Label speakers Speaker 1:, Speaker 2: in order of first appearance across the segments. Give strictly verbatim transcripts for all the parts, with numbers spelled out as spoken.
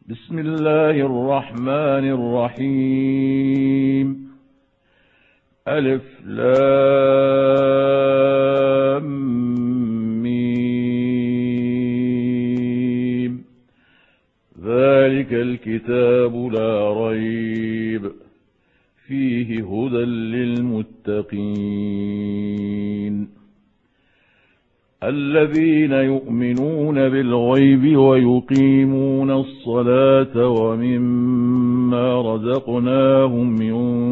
Speaker 1: بسم الله الرحمن الرحيم. ألف لام ميم. ذلك الكتاب لا ريب فيه هدى للمتقين الذين يؤمنون بالغيب ويقيمون الصلاة ومما رزقناهم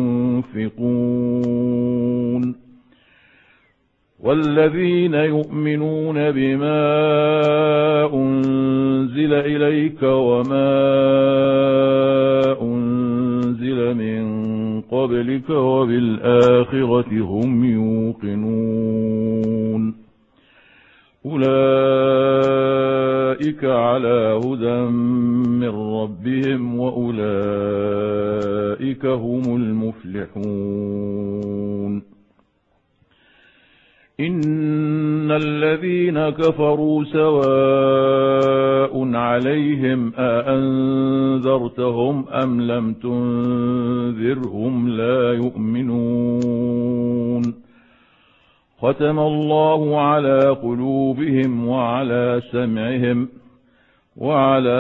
Speaker 1: ينفقون والذين يؤمنون بما أنزل إليك وما أنزل من قبلك وبالآخرة هم يوقنون أولئك على هدى من ربهم وأولئك هم المفلحون. إن الذين كفروا سواء عليهم أأنذرتهم أم لم تنذرهم لا يؤمنون. ختم الله على قلوبهم وعلى سمعهم وعلى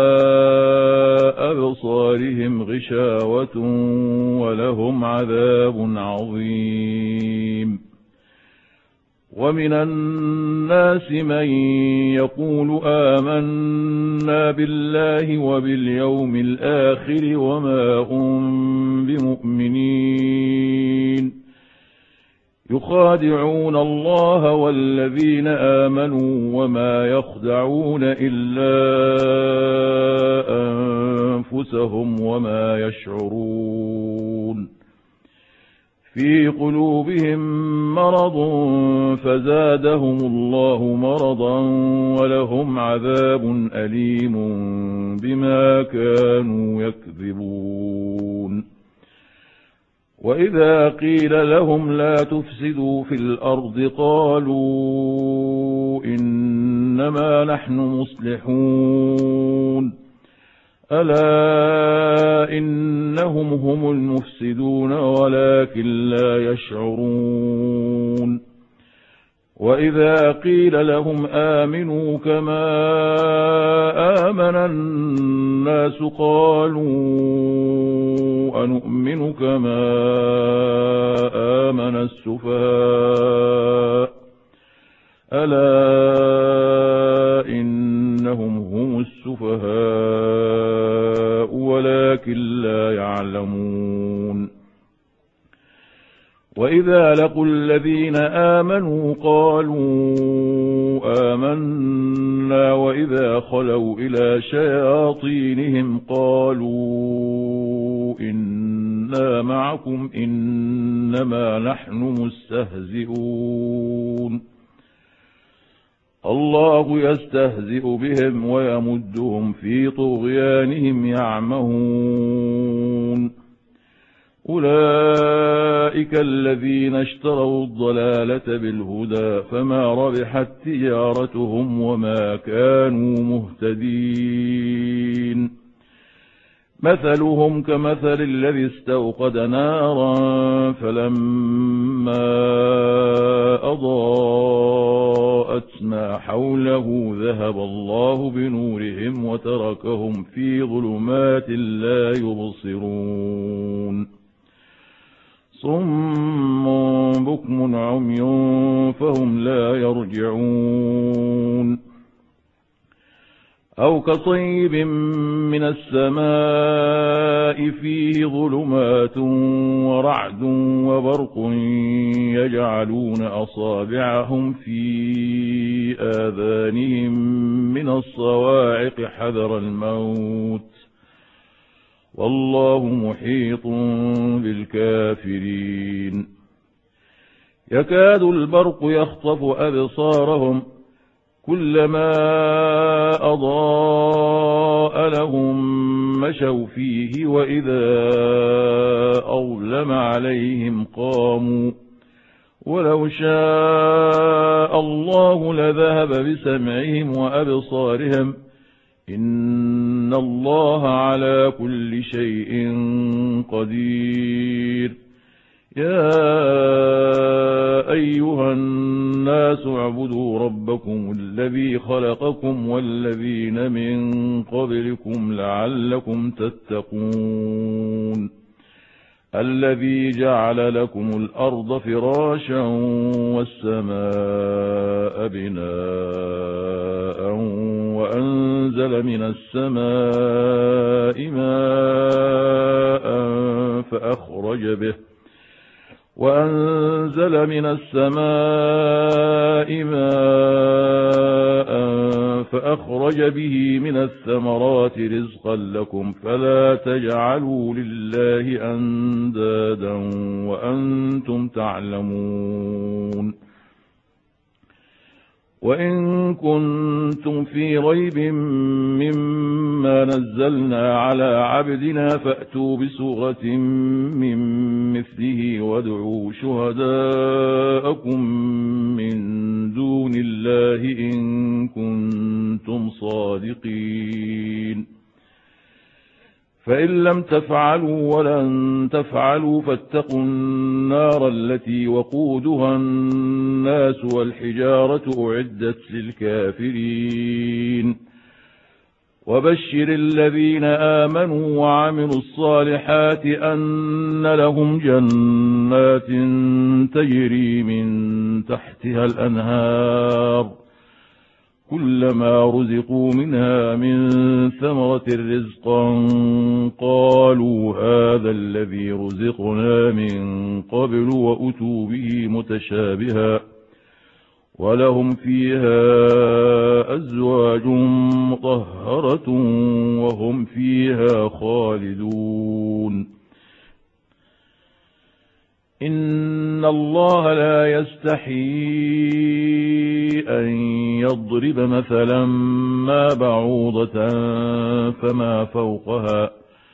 Speaker 1: أبصارهم غشاوة ولهم عذاب عظيم. ومن الناس من يقول آمنا بالله وباليوم الآخر وما هم بمؤمنين يخادعون الله والذين آمنوا وما يخدعون إلا أنفسهم وما يشعرون. في قلوبهم مرض فزادهم الله مرضا ولهم عذاب أليم بما كانوا يكذبون. وإذا قيل لهم لا تفسدوا في الأرض قالوا إنما نحن مصلحون ألا إنهم هم المفسدون ولكن لا يشعرون. وإذا قيل لهم آمنوا كما آمن الناس قالوا أنؤمن كما آمن السفهاء ألا إنهم هم السفهاء ولكن لا يعلمون. وإذا لقوا الذين آمنوا قالوا آمنا وإذا خلوا إلى شياطينهم قالوا إنا معكم إنما نحن مستهزئون. الله يستهزئ بهم ويمدهم في طغيانهم يعمهون. أولئك الذين اشتروا الضلالة بالهدى فما ربحت تجارتهم وما كانوا مهتدين. مثلهم كمثل الذي استوقد نارا فلما أضاءت ما حوله ذهب الله بنورهم وتركهم في ظلمات لا يبصرون. صم بكم عمي فهم لا يرجعون. أو كصيب من السماء فيه ظلمات ورعد وبرق يجعلون أصابعهم في آذانهم من الصواعق حذر الموت والله محيط بالكافرين. يكاد البرق يخطف أبصارهم كلما أضاء لهم مشوا فيه وإذا أظلم عليهم قاموا ولو شاء الله لذهب بسمعهم وأبصارهم إن إن الله على كل شيء قدير. يا أيها الناس اعبدوا ربكم الذي خلقكم والذين من قبلكم لعلكم تتقون. الذي جعل لكم الأرض فراشا والسماء بناء وأنزل من السماء ماء فأخرج به وأنزل من السماء ماء فأخرج به من الثمرات رزقا لكم فلا تجعلوا لله أندادا وأنتم تعلمون. وإن كنتم في ريب مما نزلنا على عبدنا فأتوا بسورة من مثله وادعوا شهداءكم من دون الله إن كنتم صادقين. فإن لم تفعلوا ولن تفعلوا فاتقوا النار التي وقودها الناس والحجارة أعدت للكافرين. وبشر الذين آمنوا وعملوا الصالحات أن لهم جنات تجري من تحتها الأنهار كلما رزقوا منها من ثمرة رزقا قالوا هذا الذي رزقنا من قبل وأتوا به متشابها ولهم فيها أزواج مطهرة وهم فيها خالدون. إن الله لا يستحيي أن يضرب مثلا ما بعوضة فما فوقها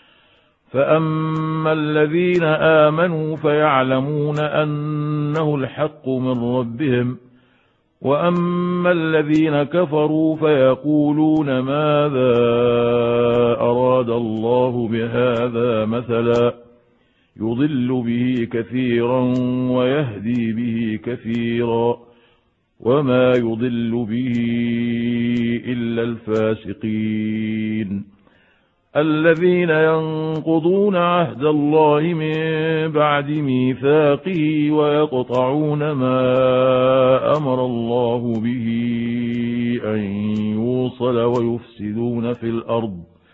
Speaker 1: فأما الذين آمنوا فيعلمون أنه الحق من ربهم وأما الذين كفروا فيقولون ماذا أراد الله بهذا مثلا يضل به كثيرا ويهدي به كثيرا وما يضل به إلا الفاسقين الذين ينقضون عهد الله من بعد ميثاقه ويقطعون ما أمر الله به أن يوصل ويفسدون في الأرض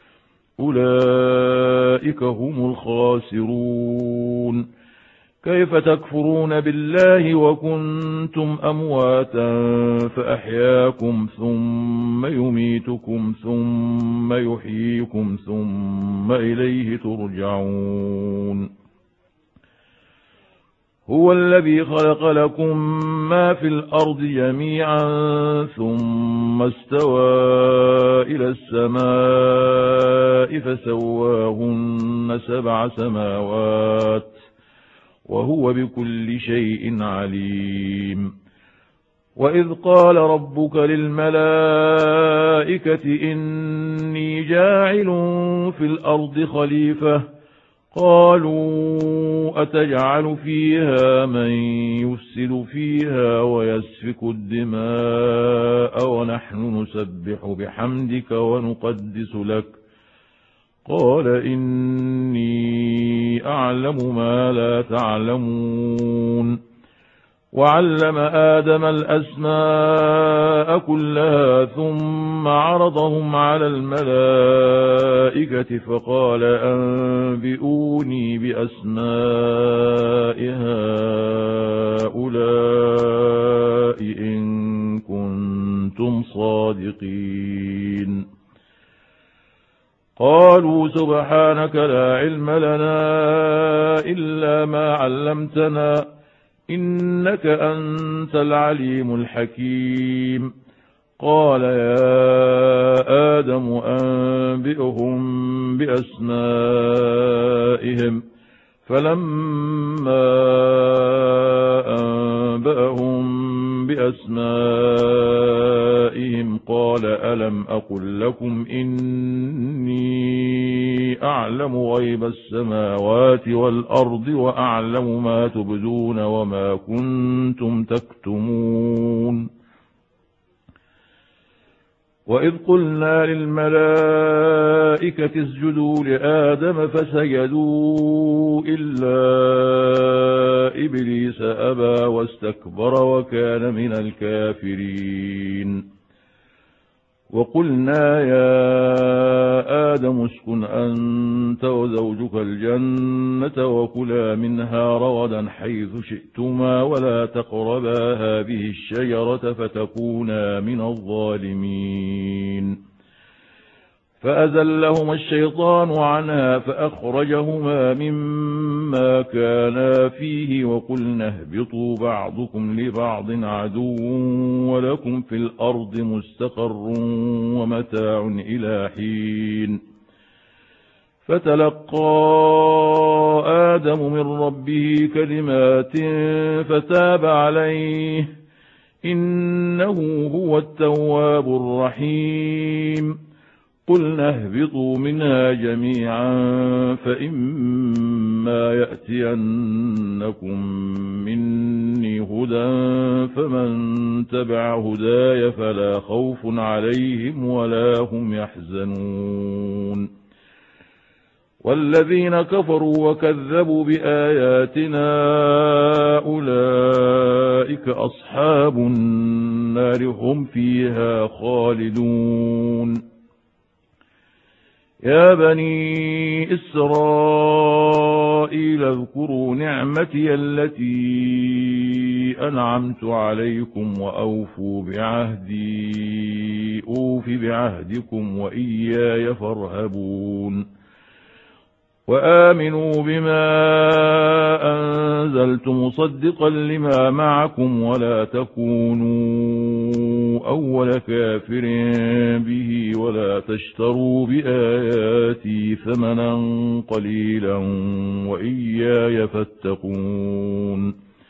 Speaker 1: أولئك هم الخاسرون. كيف تكفرون بالله وكنتم أمواتا فأحياكم ثم يميتكم ثم يحييكم ثم إليه ترجعون. هو الذي خلق لكم ما في الأرض جميعا ثم استوى إلى السماء فسواهن سبع سماوات وهو بكل شيء عليم. وإذ قال ربك للملائكة إني جاعل في الأرض خليفة قالوا أتجعل فيها من يفسد فيها ويسفك الدماء ونحن نسبح بحمدك ونقدس لك قال إني أعلم ما لا تعلمون. وعلم آدم الأسماء كلها ثم عرضهم على الملائكة فقال أنبئوني بأسماء هؤلاء إن كنتم صادقين. قالوا سبحانك لا علم لنا إلا ما علمتنا إنك أنت العليم الحكيم. قال يا آدم أنبئهم بأسمائهم فلما أنبأهم بأسمائهم قال ألم أقل لكم إني أعلم غيب السماوات والأرض وأعلم ما تبدون وما كنتم تكتمون وإذ قلنا للملائكة اسجدوا لآدم فسجدوا إلا إبليس أبى واستكبر وكان من الكافرين وقلنا يا آدم اسكن أنت وزوجك الجنة وكلا منها رغدا حيث شئتما ولا تقربا هذه الشجرة فتكونا من الظالمين فأزلهما الشيطان عنها فأخرجهما مما كانا فيه وقلنا اهبطوا بعضكم لبعض عدو ولكم في الأرض مستقر ومتاع إلى حين فتلقى آدم من ربه كلمات فتاب عليه إنه هو التواب الرحيم قلنا اهبطوا منها جميعا فإما يأتينكم مني هدى فمن تبع هداي فلا خوف عليهم ولا هم يحزنون والذين كفروا وكذبوا بآياتنا أولئك أصحاب النار هم فيها خالدون يا بني إسرائيل اذكروا نعمتي التي أنعمت عليكم وأوفوا بعهدي أوف بعهدكم وإياي فارهبون وآمنوا بما أنزلت مصدقا لما معكم ولا تكونوا أول كافر به ولا تشتروا بآياتي ثمنا قليلا وإياي فاتقون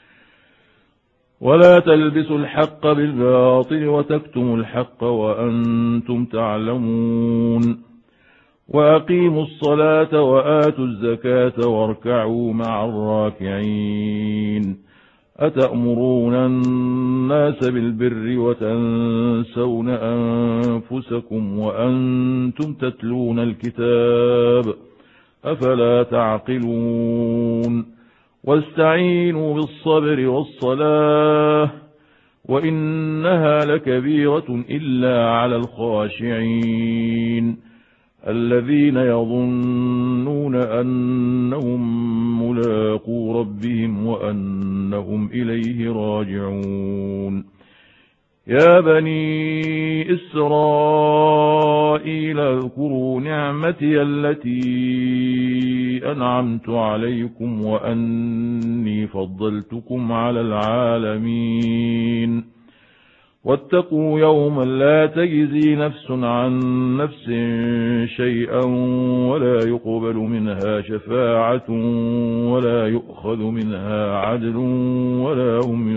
Speaker 1: ولا تلبسوا الحق بالباطل وتكتموا الحق وأنتم تعلمون وأقيموا الصلاة وآتوا الزكاة واركعوا مع الراكعين أتأمرون الناس بالبر وتنسون أنفسكم وأنتم تتلون الكتاب أفلا تعقلون واستعينوا بالصبر والصلاة وإنها لكبيرة إلا على الخاشعين الذين يظنون أنهم ملاقو ربهم وأنهم إليه راجعون يا بني إسرائيل اذكروا نعمتي التي أنعمت عليكم وأني فضلتكم على العالمين واتقوا يوما لا تجزي نفس عن نفس شيئا ولا يقبل منها شفاعة ولا يؤخذ منها عدل ولا هم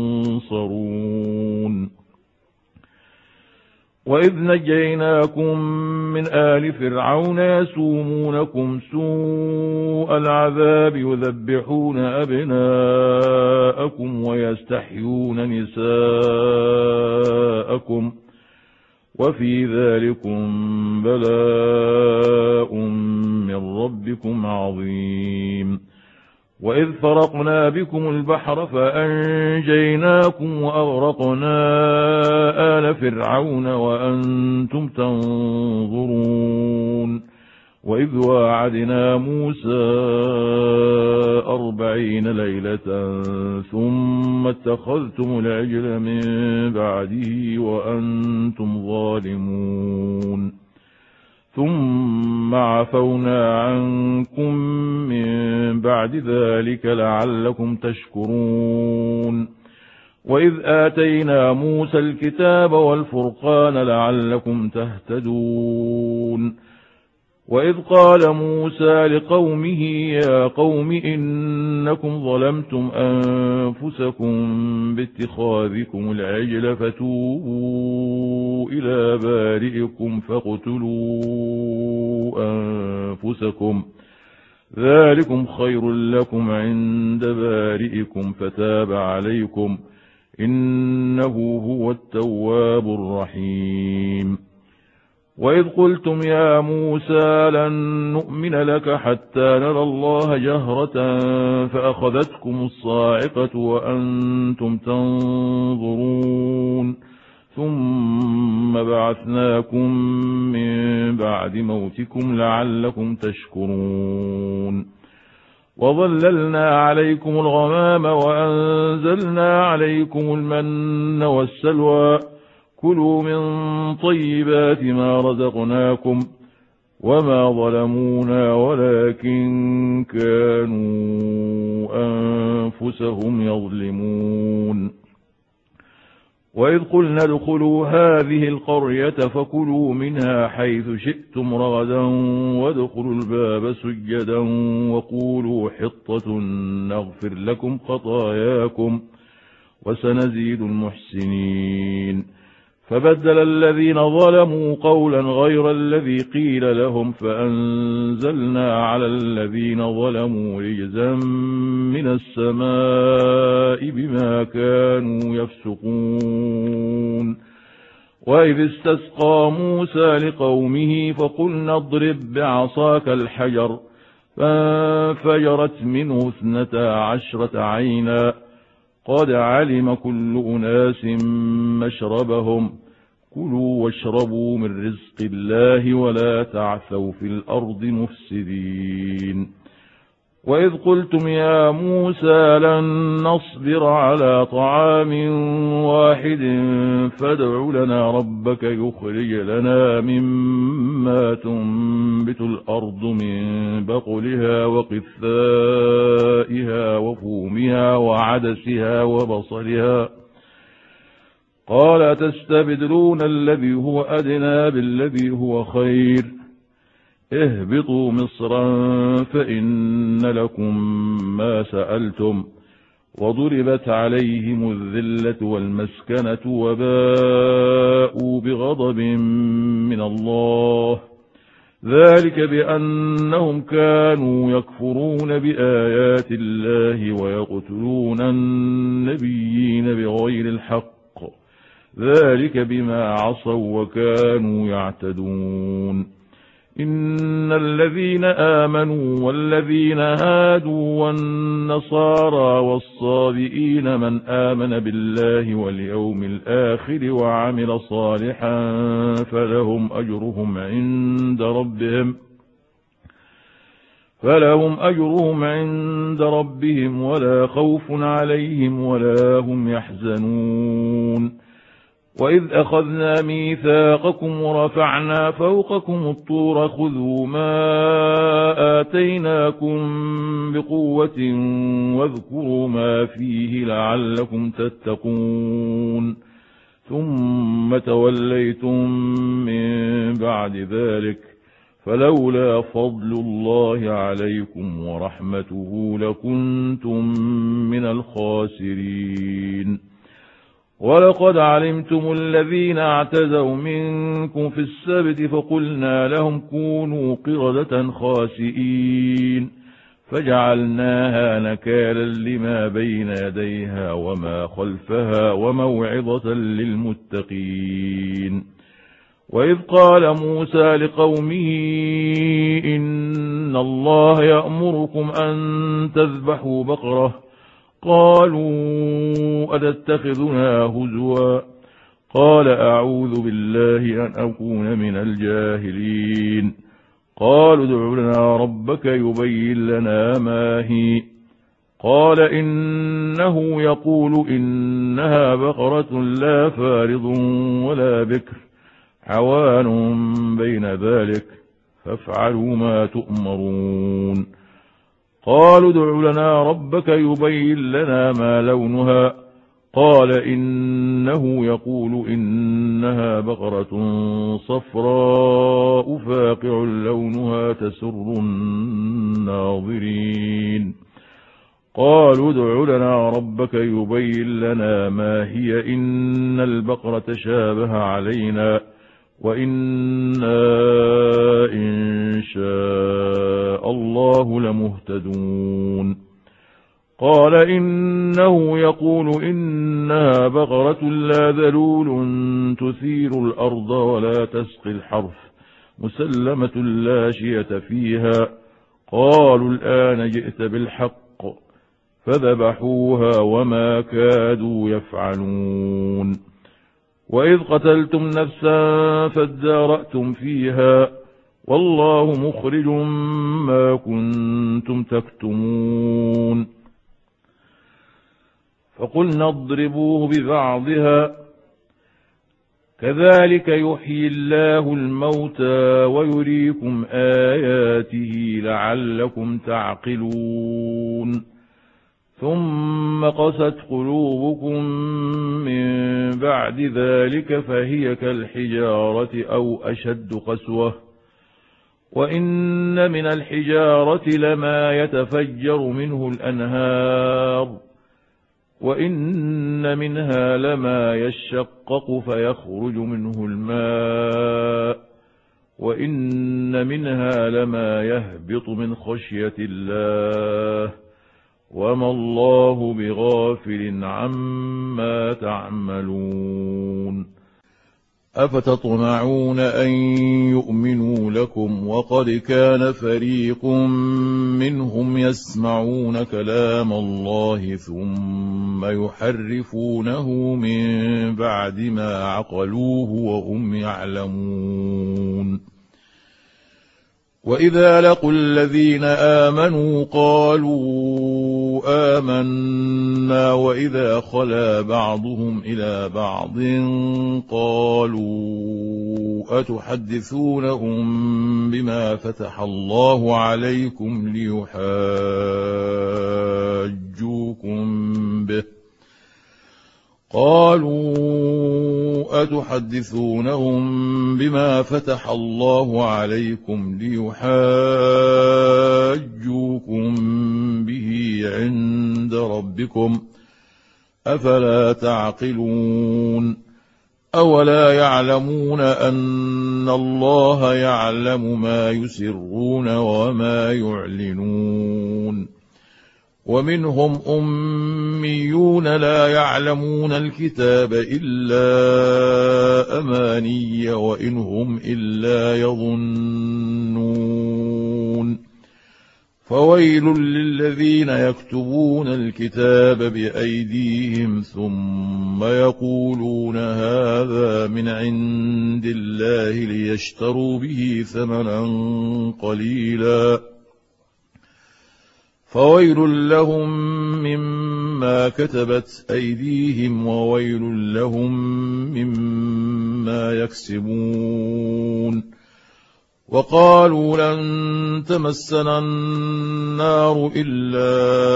Speaker 1: ينصرون وإذ نجيناكم من آل فرعون يسومونكم سوء العذاب يذبحون أبناءكم ويستحيون نساءكم وفي ذلكم بلاء من ربكم عظيم وإذ فرقنا بكم البحر فأنجيناكم وأغرقنا آل فرعون وأنتم تنظرون وإذ واعدنا موسى أربعين ليلة ثم اتخذتم العجل من بعده وأنتم ظالمون ثم عفونا عنكم من بعد ذلك لعلكم تشكرون وإذ آتينا موسى الكتاب والفرقان لعلكم تهتدون وإذ قال موسى لقومه يا قوم إنكم ظلمتم أنفسكم باتخاذكم العجل فتوبوا إلى بارئكم فاقتلوا أنفسكم ذلكم خير لكم عند بارئكم فتاب عليكم إنه هو التواب الرحيم. وإذ قلتم يا موسى لن نؤمن لك حتى نرى الله جهرة فأخذتكم الصاعقة وأنتم تنظرون ثم بعثناكم من بعد موتكم لعلكم تشكرون. وظللنا عليكم الغمام وأنزلنا عليكم المن والسلوى كلوا من طيبات ما رزقناكم وما ظلمونا ولكن كانوا أنفسهم يظلمون. وإذ قلنا ادخلوا هذه القرية فكلوا منها حيث شئتم رغدا وادخلوا الباب سجدا وقولوا حطة نغفر لكم خطاياكم وسنزيد المحسنين. فبدل الذين ظلموا قولا غير الذي قيل لهم فأنزلنا على الذين ظلموا رجزا من السماء بما كانوا يفسقون. وإذ استسقى موسى لقومه فقلنا اضرب بعصاك الحجر فانفجرت منه اثنتا عشرة عينا قد علم كل أناس مشربهم كلوا واشربوا من رزق الله ولا تعثوا في الأرض مفسدين. وإذ قلتم يا موسى لن نصبر على طعام واحد فادع لنا ربك يخرج لنا مما تنبت الأرض من بقلها وقثائها وفومها وعدسها وبصلها قال تستبدلون الذي هو أدنى بالذي هو خير اهبطوا مصرا فإن لكم ما سألتم وضربت عليهم الذلة والمسكنة وباءوا بغضب من الله ذلك بأنهم كانوا يكفرون بآيات الله ويقتلون النبيين بغير الحق ذلك بما عصوا وكانوا يعتدون. إن الذين آمنوا والذين هادوا والنصارى والصابئين من آمن بالله واليوم الآخر وعمل صالحا فلهم أجرهم عند ربهم فلهم أجرهم عند ربهم ولا خوف عليهم ولا هم يحزنون. وإذ أخذنا ميثاقكم ورفعنا فوقكم الطور خذوا ما آتيناكم بقوة واذكروا ما فيه لعلكم تتقون ثم توليتم من بعد ذلك فلولا فضل الله عليكم ورحمته لكنتم من الخاسرين. ولقد علمتم الذين اعتدوا منكم في السبت فقلنا لهم كونوا قردة خاسئين فجعلناها نكالا لما بين يديها وما خلفها وموعظة للمتقين. وإذ قال موسى لقومه إن الله يأمركم أن تذبحوا بقرة قالوا أتتخذنا هزوا قال أعوذ بالله أن أكون من الجاهلين. قالوا ادع لنا ربك يبين لنا ما هي قال إنه يقول إنها بقرة لا فارض ولا بكر عوان بين ذلك فافعلوا ما تؤمرون. قالوا ادع لنا ربك يبين لنا ما لونها قال إنه يقول إنها بقرة صفراء فاقع لونها ولا تسر الناظرين. قالوا ادع لنا ربك يبين لنا ما هي إن البقرة تشابه علينا وإنا إن شاء الله لمهتدون. قال إنه يقول إنها بقرة لا ذلول تثير الأرض ولا تسقي الحرث مسلمة لا شية فيها. قالوا الآن جئت بالحق فذبحوها وما كادوا يفعلون. وإذ قتلتم نفسا فادارأتم فيها والله مخرج ما كنتم تكتمون. فقلنا اضربوه ببعضها كذلك يحيي الله الموتى ويريكم آياته لعلكم تعقلون. ثم قست قلوبكم من بعد ذلك فهي كالحجارة أو أشد قسوة. وإن من الحجارة لما يتفجر منه الأنهار وإن منها لما يشقق فيخرج منه الماء وإن منها لما يهبط من خشية الله وما الله بغافل عما تعملون. أفتطمعون أن يؤمنوا لكم وقد كان فريق منهم يسمعون كلام الله ثم يحرفونه من بعد ما عقلوه وهم يعلمون. وإذا لقوا الذين آمنوا قالوا آمنا وإذا خلا بعضهم إلى بعض قالوا أتحدثونهم بما فتح الله عليكم ليحاجوكم به قالوا أتحدثونهم بما فتح الله عليكم ليحاجوكم به عند ربكم أفلا تعقلون. أولا يعلمون أن الله يعلم ما يسرون وما يعلنون. ومنهم أميون لا يعلمون الكتاب إلا أماني وإن هم إلا يظنون. فويل للذين يكتبون الكتاب بأيديهم ثم يقولون هذا من عند الله ليشتروا به ثمنا قليلا فويل لهم مما كتبت أيديهم وويل لهم مما يكسبون. وقالوا لن تمسنا النار إلا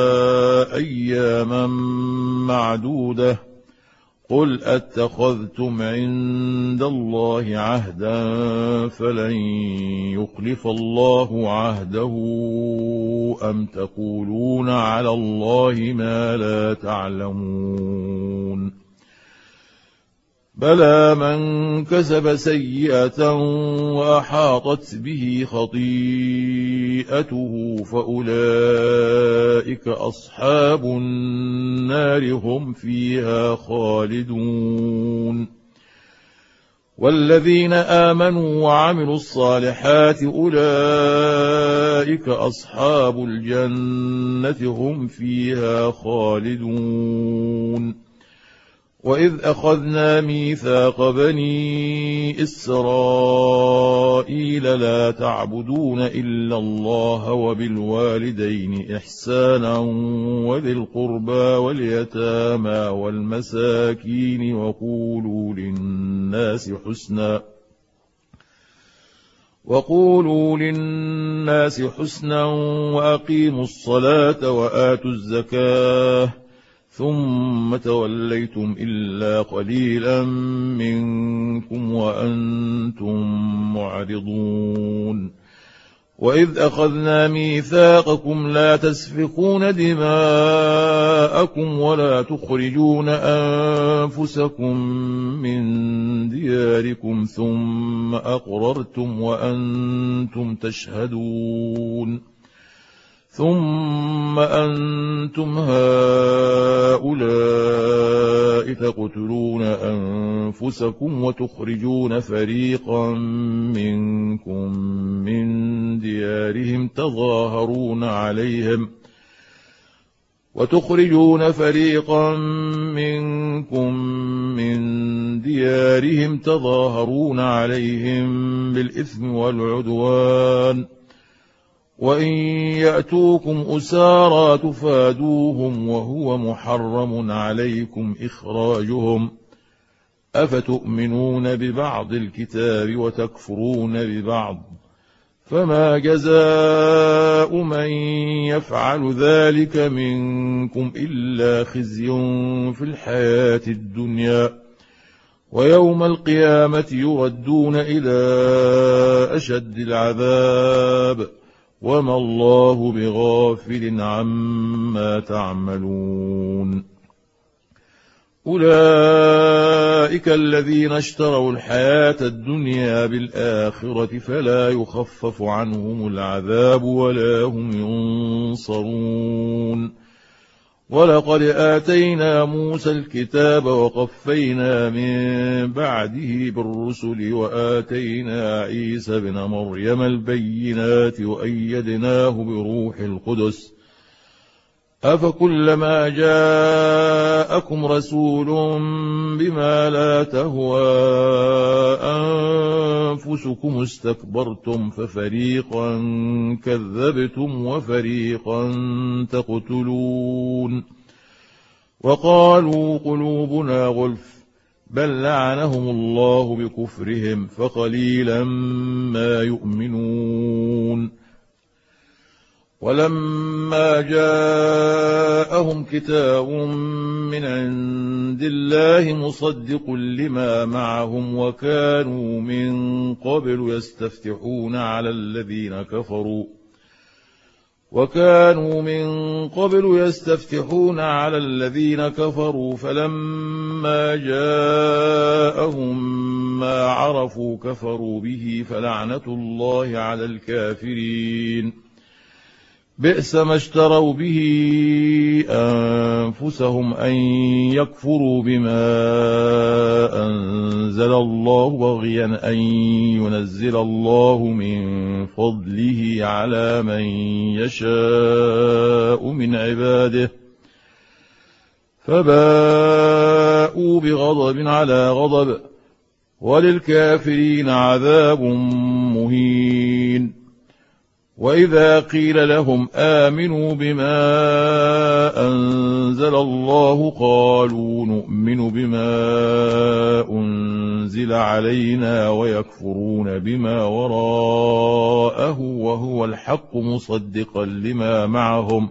Speaker 1: أياما معدودة قل أتخذتم عند الله عهدا فلن يخلف الله عهده أم تقولون على الله ما لا تعلمون. بلى من كسب سيئة وأحاطت به خطيئته فأولئك أصحاب النار هم فيها خالدون. والذين آمنوا وعملوا الصالحات أولئك أصحاب الجنة هم فيها خالدون. وإذ أخذنا ميثاق بني إسرائيل لا تعبدون إلا الله وبالوالدين إحسانا وذي القربى واليتامى والمساكين وقولوا للناس حسنا وقولوا للناس حسنا وأقيموا الصلاة وآتوا الزكاة ثم توليتم إلا قليلا منكم وأنتم معرضون. وإذ أخذنا ميثاقكم لا تسفكون دماءكم ولا تخرجون أنفسكم من دياركم ثم أقررتم وأنتم تشهدون ثم أنتم هؤلاء تقتلون أنفسكم وتخرجون فريقا منكم من ديارهم تظاهرون عليهم وتخرجون فريقا منكم من ديارهم تظاهرون عليهم بالإثم والعدوان وإن يأتوكم أسارى تفادوهم وهو محرم عليكم إخراجهم أفتؤمنون ببعض الكتاب وتكفرون ببعض فما جزاء من يفعل ذلك منكم إلا خزي في الحياة الدنيا ويوم القيامة يردون إلى أشد العذاب وما الله بغافل عما تعملون أولئك الذين اشتروا الحياة الدنيا بالآخرة فلا يخفف عنهم العذاب ولا هم ينصرون ولقد آتينا موسى الكتاب وقفينا من بعده بالرسل وآتينا عيسى ابن مريم البينات وأيدناه بروح القدس أفكلما جاءكم رسول بما لا تهوى أنفسكم استكبرتم ففريقا كذبتم وفريقا تقتلون وقالوا قلوبنا غلف بل لعنهم الله بكفرهم فقليلا ما يؤمنون ولما جاءهم كتاب من عند الله مصدق لما معهم وكانوا من قبل يستفتحون على الذين كفروا وكانوا من قبل يستفتحون على الذين كفروا فلما جاءهم ما عرفوا كفروا به فلعنة الله على الكافرين بئس ما اشتروا به أنفسهم أن يكفروا بما أنزل الله بغيا أن ينزل الله من فضله على من يشاء من عباده فباءوا بغضب على غضب وللكافرين عذاب مهين وإذا قيل لهم آمنوا بما أنزل الله قالوا نؤمن بما أنزل علينا ويكفرون بما وراءه وهو الحق مصدقا لما معهم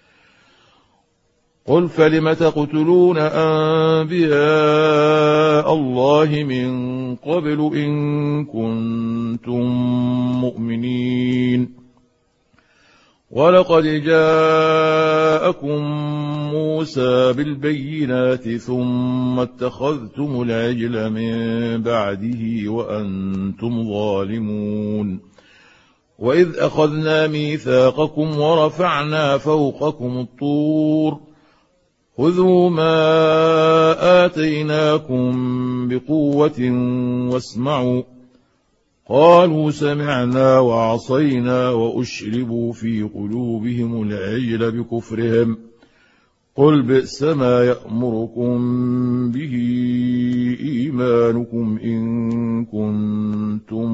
Speaker 1: قل فلم تقتلون أنبياء الله من قبل إن كنتم مؤمنين ولقد جاءكم موسى بالبينات ثم اتخذتم العجل من بعده وأنتم ظالمون وإذ أخذنا ميثاقكم ورفعنا فوقكم الطور خذوا ما آتيناكم بقوة واسمعوا قالوا سمعنا وعصينا وأشربوا في قلوبهم العجل بكفرهم قل بئس ما يأمركم به إيمانكم إن كنتم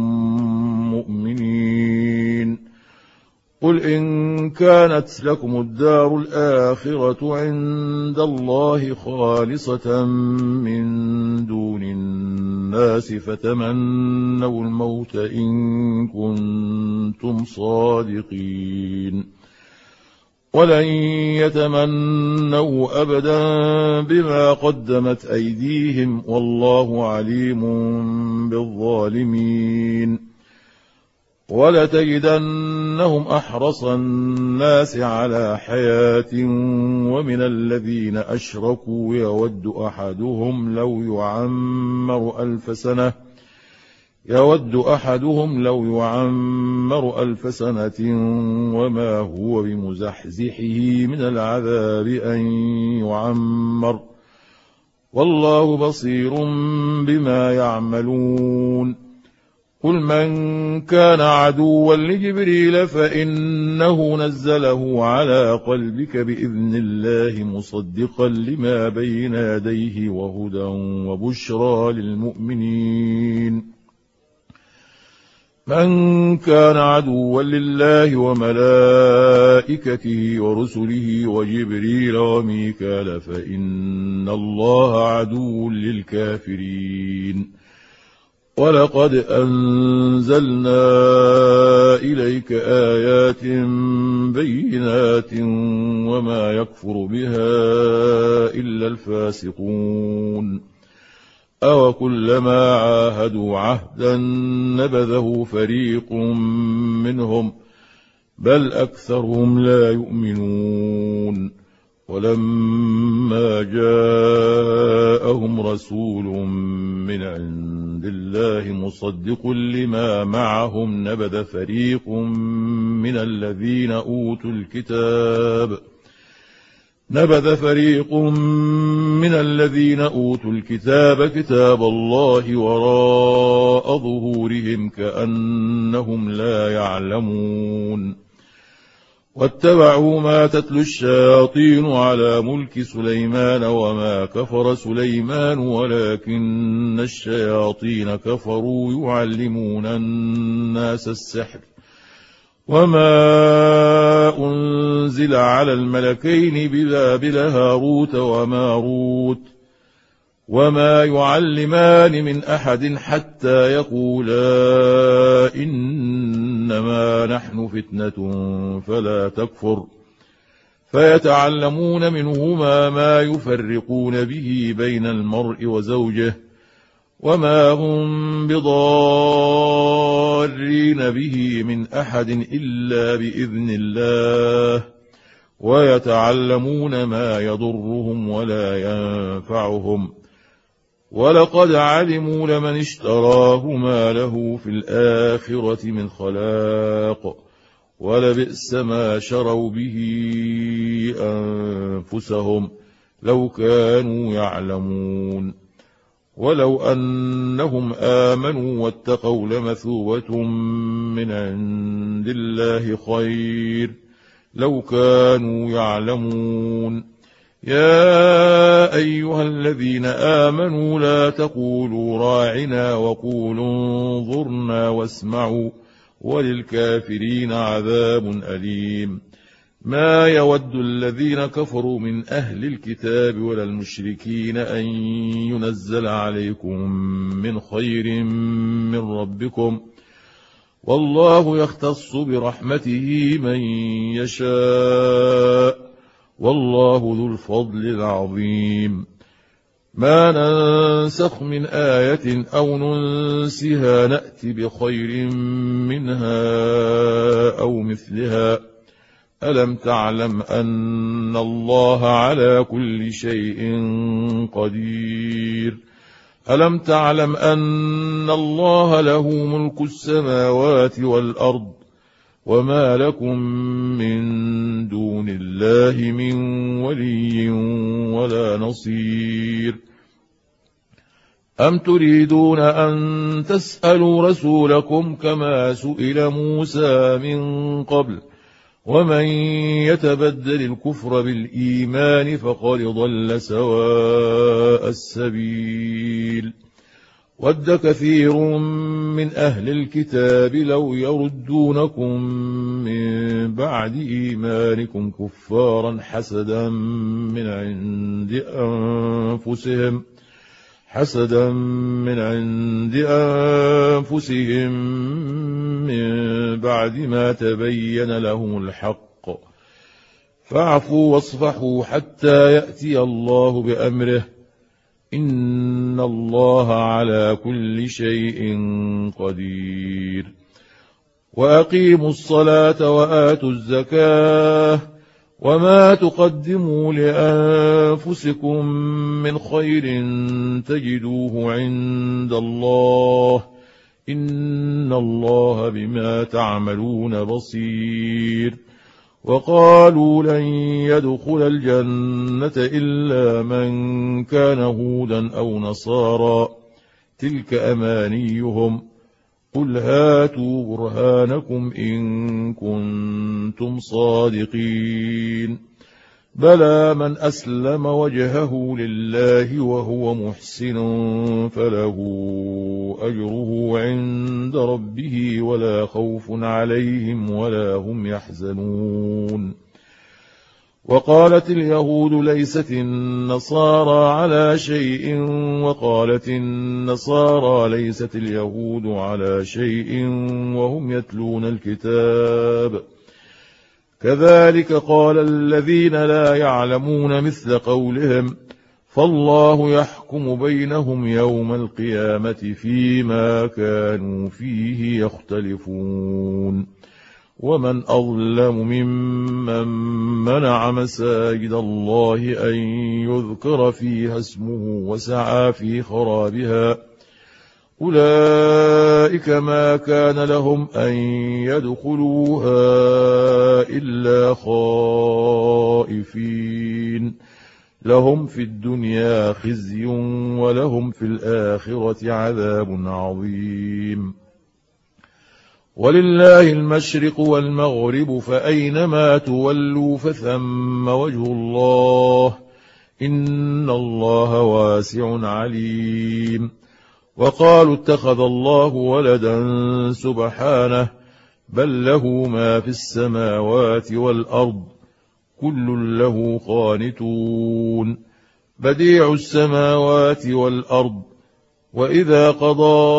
Speaker 1: مؤمنين قل إن كانت لكم الدار الآخرة عند الله خالصة من دون الناس فتمنوا الموت إن كنتم صادقين ولن يتمنوا أبدا بما قدمت أيديهم والله عليم بالظالمين ولتجدنهم أحرص الناس على حياة ومن الذين أشركوا يود أحدهم لو يعمر ألف سنة يود أحدهم لو يعمر ألف سنة وما هو بمزحزحه من العذاب أن يعمر والله بصير بما يعملون قل من كان عدوا لجبريل فإنه نزله على قلبك بإذن الله مصدقا لما بين يديه وهدى وبشرى للمؤمنين من كان عدوا لله وملائكته ورسله وجبريل وميكال فإن الله عدو للكافرين ولقد أنزلنا إليك آيات بينات وما يكفر بها إلا الفاسقون أو كلما عاهدوا عهدا نبذه فريق منهم بل أكثرهم لا يؤمنون ولما جاءهم رسول من عند الله مصدق لما معهم نبذ فريق من الذين أوتوا الكتاب نبذ فريق من الذين أوتوا الكتاب كتاب الله وراء ظهورهم كأنهم لا يعلمون واتبعوا ما تتلو الشياطين على ملك سليمان وما كفر سليمان ولكن الشياطين كفروا يعلمون الناس السحر وما أنزل على الملكين ببابل هاروت وماروت وما يعلمان من أحد حتى يقولا إنما نحن فتنة فلا تكفر فيتعلمون منهما ما يفرقون به بين المرء وزوجه وما هم بضارين به من أحد إلا بإذن الله ويتعلمون ما يضرهم ولا ينفعهم ولقد علموا لمن اشتراه ما له في الآخرة من خلاق ولبئس ما شروا به أنفسهم لو كانوا يعلمون ولو أنهم آمنوا واتقوا لمثوبة من عند الله خير لو كانوا يعلمون يا أيها الذين آمنوا لا تقولوا راعنا وقولوا انظرنا واسمعوا وللكافرين عذاب أليم ما يود الذين كفروا من أهل الكتاب ولا المشركين أن ينزل عليكم من خير من ربكم والله يختص برحمته من يشاء والله ذو الفضل العظيم ما ننسخ من آية أو ننسها نأتي بخير منها أو مثلها ألم تعلم أن الله على كل شيء قدير ألم تعلم أن الله له ملك السماوات والأرض وما لكم من دون الله من ولي ولا نصير أم تريدون أن تسألوا رسولكم كما سئل موسى من قبل ومن يتبدل الكفر بالإيمان فقد ضل سواء السبيل ود كثير من أهل الكتاب لو يردونكم من بعد إيمانكم كفارا حسدا من عند أنفسهم حسدا من عند أنفسهم من بعد ما تبين لهم الحق فاعفوا واصفحوا حتى يأتي الله بأمره إن الله على كل شيء قدير وأقيموا الصلاة وآتوا الزكاة وما تقدموا لأنفسكم من خير تجدوه عند الله إن الله بما تعملون بصير. وقالوا لن يدخل الجنة إلا من كان هودا أو نصارى تلك أمانيهم قل هاتوا برهانكم إن كنتم صادقين بلى من أسلم وجهه لله وهو محسن فله أجره عند ربه ولا خوف عليهم ولا هم يحزنون. وقالت اليهود ليست النصارى على شيء وقالت النصارى ليست اليهود على شيء وهم يتلون الكتاب كذلك قال الذين لا يعلمون مثل قولهم فالله يحكم بينهم يوم القيامة فيما كانوا فيه يختلفون. ومن أظلم ممن منع مساجد الله أن يذكر فيها اسمه وسعى في خرابها أولئك ما كان لهم أن يدخلوها إلا خائفين لهم في الدنيا خزي ولهم في الآخرة عذاب عظيم. ولله المشرق والمغرب فأينما تولوا فثم وجه الله إن الله واسع عليم. وقالوا اتخذ الله ولدا سبحانه بل له ما في السماوات والأرض كل له قانتون بديع السماوات والأرض وإذا قضى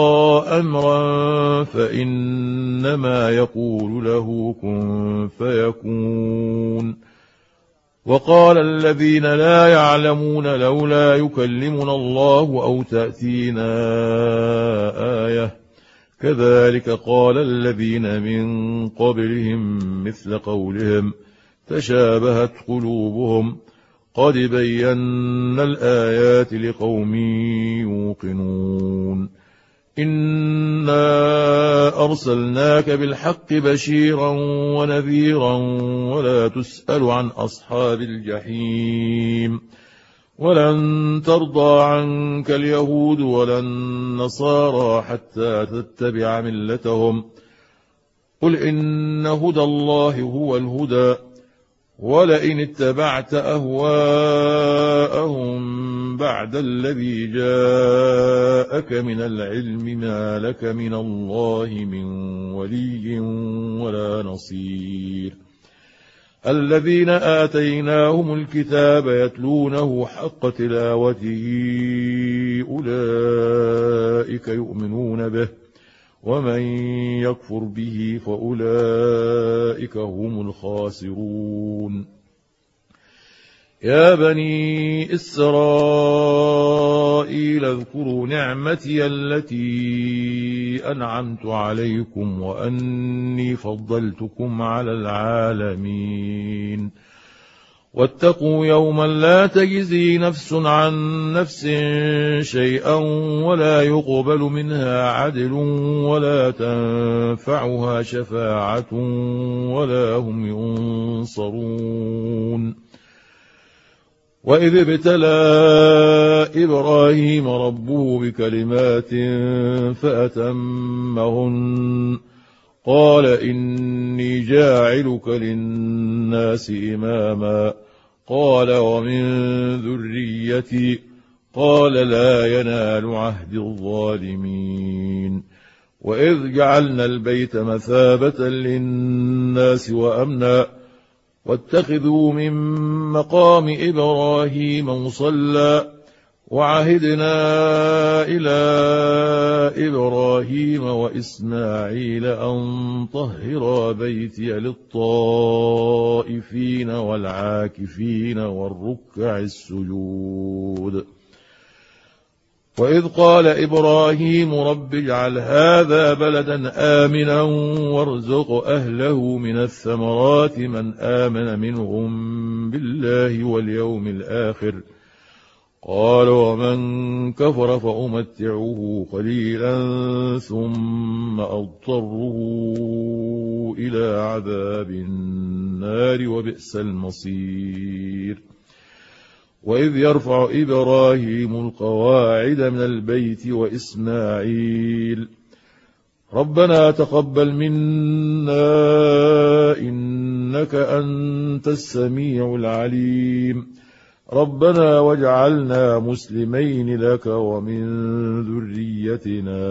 Speaker 1: أمرا فإنما يقول له كن فيكون. وقال الذين لا يعلمون لولا يكلمنا الله أو تأتينا آية كذلك قال الذين من قبلهم مثل قولهم تشابهت قلوبهم قد بينا الآيات لقوم يوقنون. إنا أرسلناك بالحق بشيرا ونذيرا ولا تسأل عن أصحاب الجحيم ولن ترضى عنك اليهود ولا النصارى حتى تتبع ملتهم قل إن هدى الله هو الهدى ولئن اتبعت أهواءهم بعد الذي جاءك من العلم ما لك من الله من ولي ولا نصير. الذين آتيناهم الكتاب يتلونه حق تلاوته أولئك يؤمنون به ومن يكفر به فأولئك هم الخاسرون. يا بني إسرائيل اذكروا نعمتي التي أنعمت عليكم وأني فضلتكم على العالمين واتقوا يوما لا تجزي نفس عن نفس شيئا ولا يقبل منها عدل ولا تنفعها شفاعة ولا هم ينصرون. وإذ ابتلى إبراهيم ربه بكلمات فأتمهن قال إني جاعلك للناس إماما قال ومن ذريتي قال لا ينال عهد الظالمين. وإذ جعلنا البيت مثابة للناس وأمنا واتخذوا من مقام إبراهيم مصلى وعهدنا إلى إبراهيم وإسماعيل أن طهرا بيتي للطائفين والعاكفين والركع السجود. وإذ قال إبراهيم رب اجعل هذا بلدا آمنا وارزق أهله من الثمرات من آمن منهم بالله واليوم الآخر قال ومن كفر فأمتعه قليلا ثم أضطره إلى عذاب النار وبئس المصير وإذ يرفع إبراهيم القواعد من البيت وإسماعيل ربنا تقبل منا إنك أنت السميع العليم ربنا واجعلنا مسلمين لك ومن ذريتنا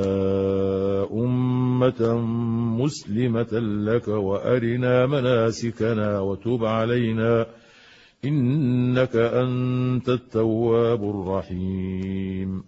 Speaker 1: أمة مسلمة لك وأرنا مناسكنا وتب علينا إنك أنت التواب الرحيم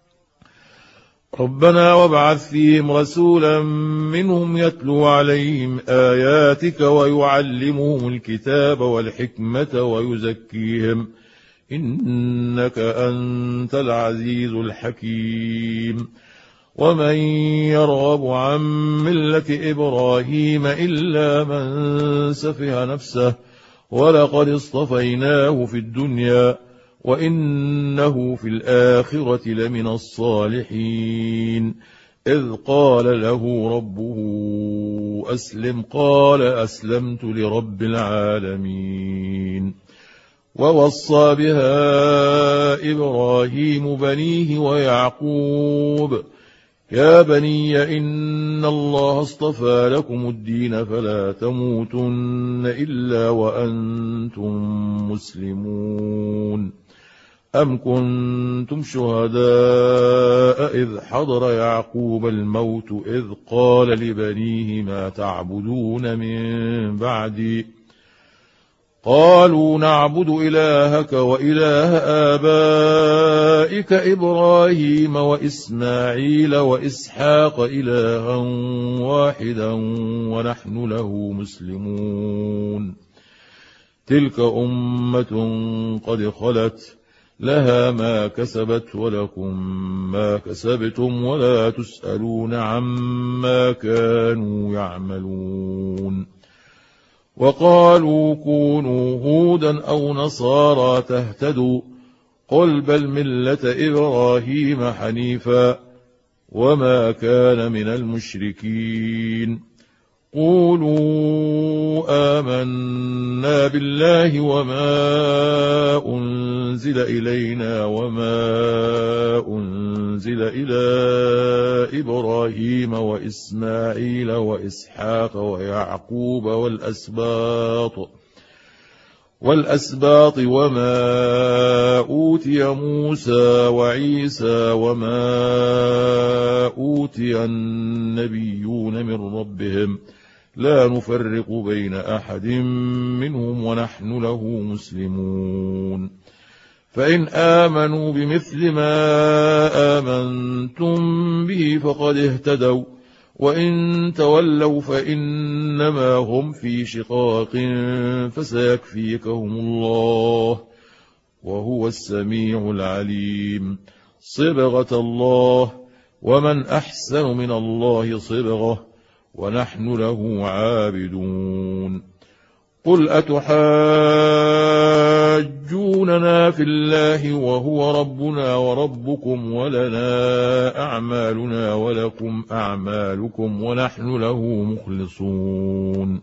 Speaker 1: ربنا وابعث فيهم رسولا منهم يتلو عليهم آياتك ويعلمهم الكتاب والحكمة ويزكيهم إنك أنت العزيز الحكيم ومن يرغب عن ملة إبراهيم إلا من سفه نفسه ولقد اصطفيناه في الدنيا وإنه في الآخرة لمن الصالحين إذ قال له ربه أسلم قال أسلمت لرب العالمين ووصى بها إبراهيم بنيه ويعقوب يا بني إن الله اصطفى لكم الدين فلا تموتن إلا وأنتم مسلمون أم كنتم شهداء إذ حضر يعقوب الموت إذ قال لبنيه ما تعبدون من بعدي قالوا نعبد إلهك وإله آبائك إبراهيم وإسماعيل وإسحاق إلها واحدا ونحن له مسلمون تلك أمة قد خلت لها ما كسبت ولكم ما كسبتم ولا تسألون عما كانوا يعملون وقالوا كونوا هودا أو نصارى تهتدوا قل بل ملة إبراهيم حنيفا وما كان من المشركين قولوا آمنا بالله وما أنزل إلينا وما أنزل إلى إبراهيم وإسماعيل وإسحاق ويعقوب والأسباط والأسباط وما أوتي موسى وعيسى وما أوتي النبيون من ربهم لا نفرق بين أحد منهم ونحن له مسلمون فإن آمنوا بمثل ما آمنتم به فقد اهتدوا وإن تولوا فإنما هم في شقاق فسيكفيكهم الله وهو السميع العليم صبغة الله ومن أحسن من الله صبغة ونحن له عابدون قل أتحاجوننا في الله وهو ربنا وربكم ولنا أعمالنا ولكم أعمالكم ونحن له مخلصون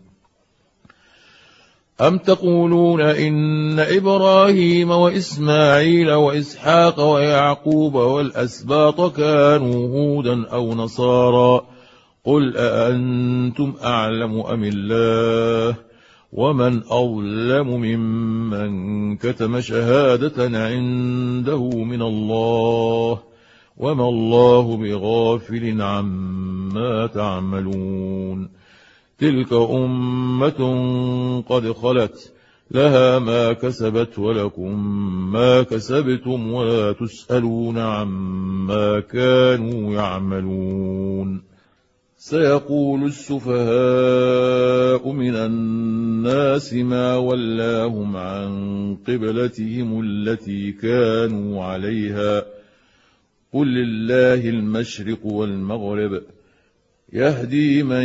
Speaker 1: أم تقولون إن إبراهيم وإسماعيل وإسحاق ويعقوب والأسباط كانوا هودا أو نصارى قل أأنتم أعلم أم الله ومن أظلم ممن كتم شهادة عنده من الله وما الله بغافل عما تعملون تلك أمة قد خلت لها ما كسبت ولكم ما كسبتم ولا تسألون عما كانوا يعملون سيقول السفهاء من الناس ما ولاهم عن قبلتهم التي كانوا عليها قل لله المشرق والمغرب يهدي من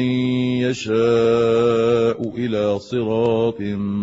Speaker 1: يشاء إلى صراط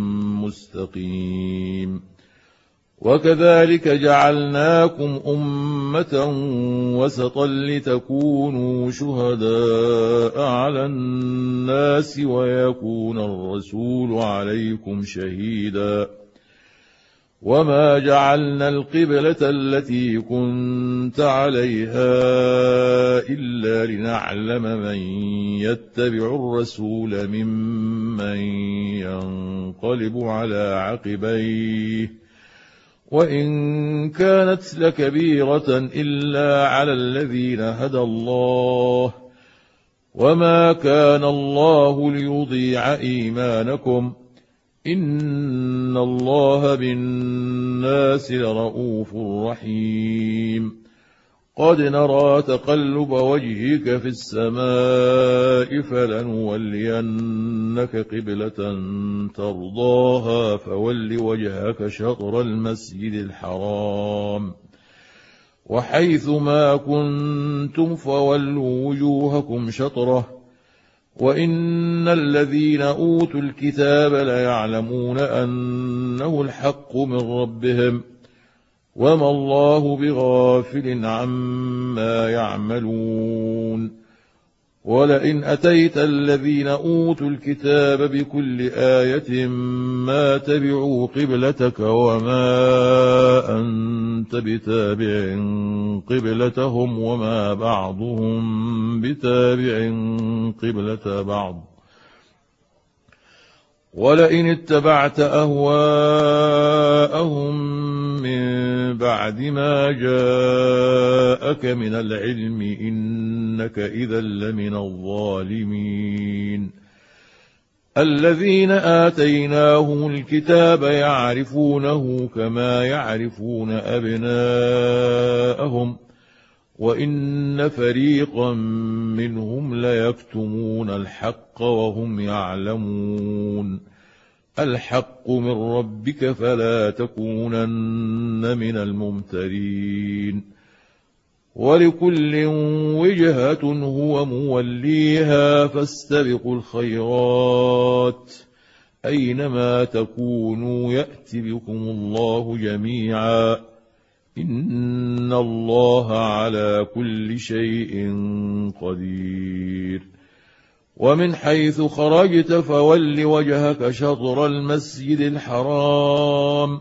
Speaker 1: مستقيم وكذلك جعلناكم أمة وسطا لتكونوا شهداء على الناس ويكون الرسول عليكم شهيدا وما جعلنا القبلة التي كنت عليها إلا لنعلم من يتبع الرسول ممن ينقلب على عقبيه وإن كانت لكبيرة إلا على الذين هدى الله وما كان الله ليضيع إيمانكم إن الله بالناس لرؤوف رحيم قد نرى تقلب وجهك في السماء فلنولينك قبلة ترضاها فول وجهك شطر المسجد الحرام وحيث ما كنتم فولوا وجوهكم شطره وإن الذين أوتوا الكتاب ليعلمون أنه الحق من ربهم وما الله بغافل عما يعملون ولئن أتيت الذين أوتوا الكتاب بكل آية ما تبعوا قبلتك وما أنت بتابع قبلتهم وما بعضهم بتابع قبلة بعض ولئن اتبعت أهواءهم من بعد ما جاءك من العلم إنك إذا لمن الظالمين الذين آتيناهم الكتاب يعرفونه كما يعرفون أبناءهم وإن فريقا منهم ليكتمون الحق وهم يعلمون الحق من ربك فلا تكونن من الممترين ولكل وجهة هو موليها فاستبقوا الخيرات أينما تكونوا يأت بكم الله جميعا إن الله على كل شيء قدير ومن حيث خرجت فول وجهك شطر المسجد الحرام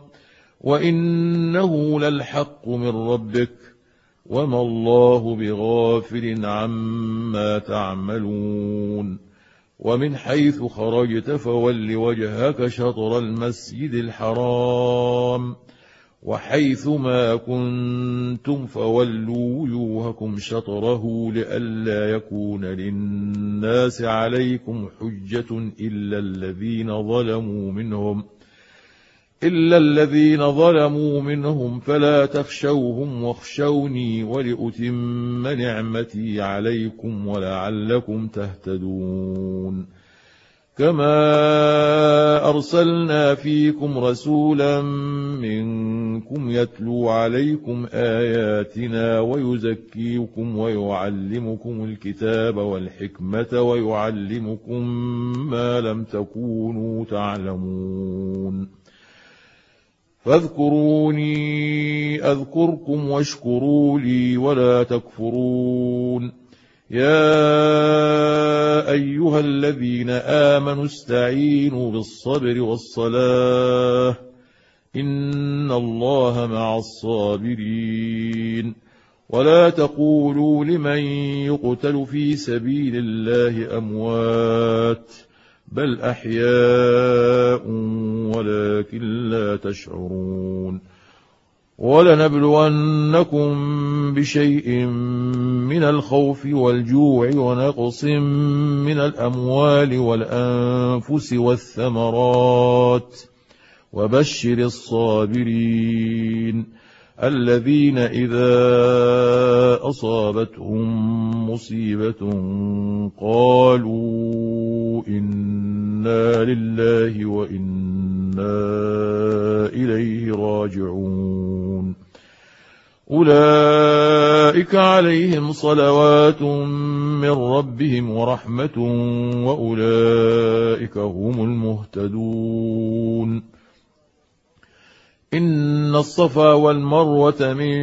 Speaker 1: وإنه للحق من ربك وما الله بغافل عما تعملون ومن حيث خرجت فول وجهك شطر المسجد الحرام وحيث ما كنتم فولوا وجوهكم شطره لئلا يكون للناس عليكم حجة إلا الذين ظلموا منهم إلا الذين ظلموا منهم فلا تخشوهم واخشوني ولأتم نعمتي عليكم ولعلكم تهتدون كما أرسلنا فيكم رسولا منكم يتلو عليكم آياتنا ويزكيكم ويعلمكم الكتاب والحكمة ويعلمكم ما لم تكونوا تعلمون فاذكروني أذكركم واشكروا لي ولا تكفرون يا أيها الذين آمنوا استعينوا بالصبر والصلاة إن الله مع الصابرين ولا تقولوا لمن يقتل في سبيل الله أموات بل أحياء ولكن لا تشعرون ولنبلونكم بشيء من الخوف والجوع ونقص من الأموال والأنفس والثمرات وبشر الصابرين الذين إذا أصابتهم مصيبة قالوا إنا لله وإنا إليه راجعون أولئك عليهم صلوات من ربهم ورحمة وأولئك هم المهتدون. إن الصفا والمروة من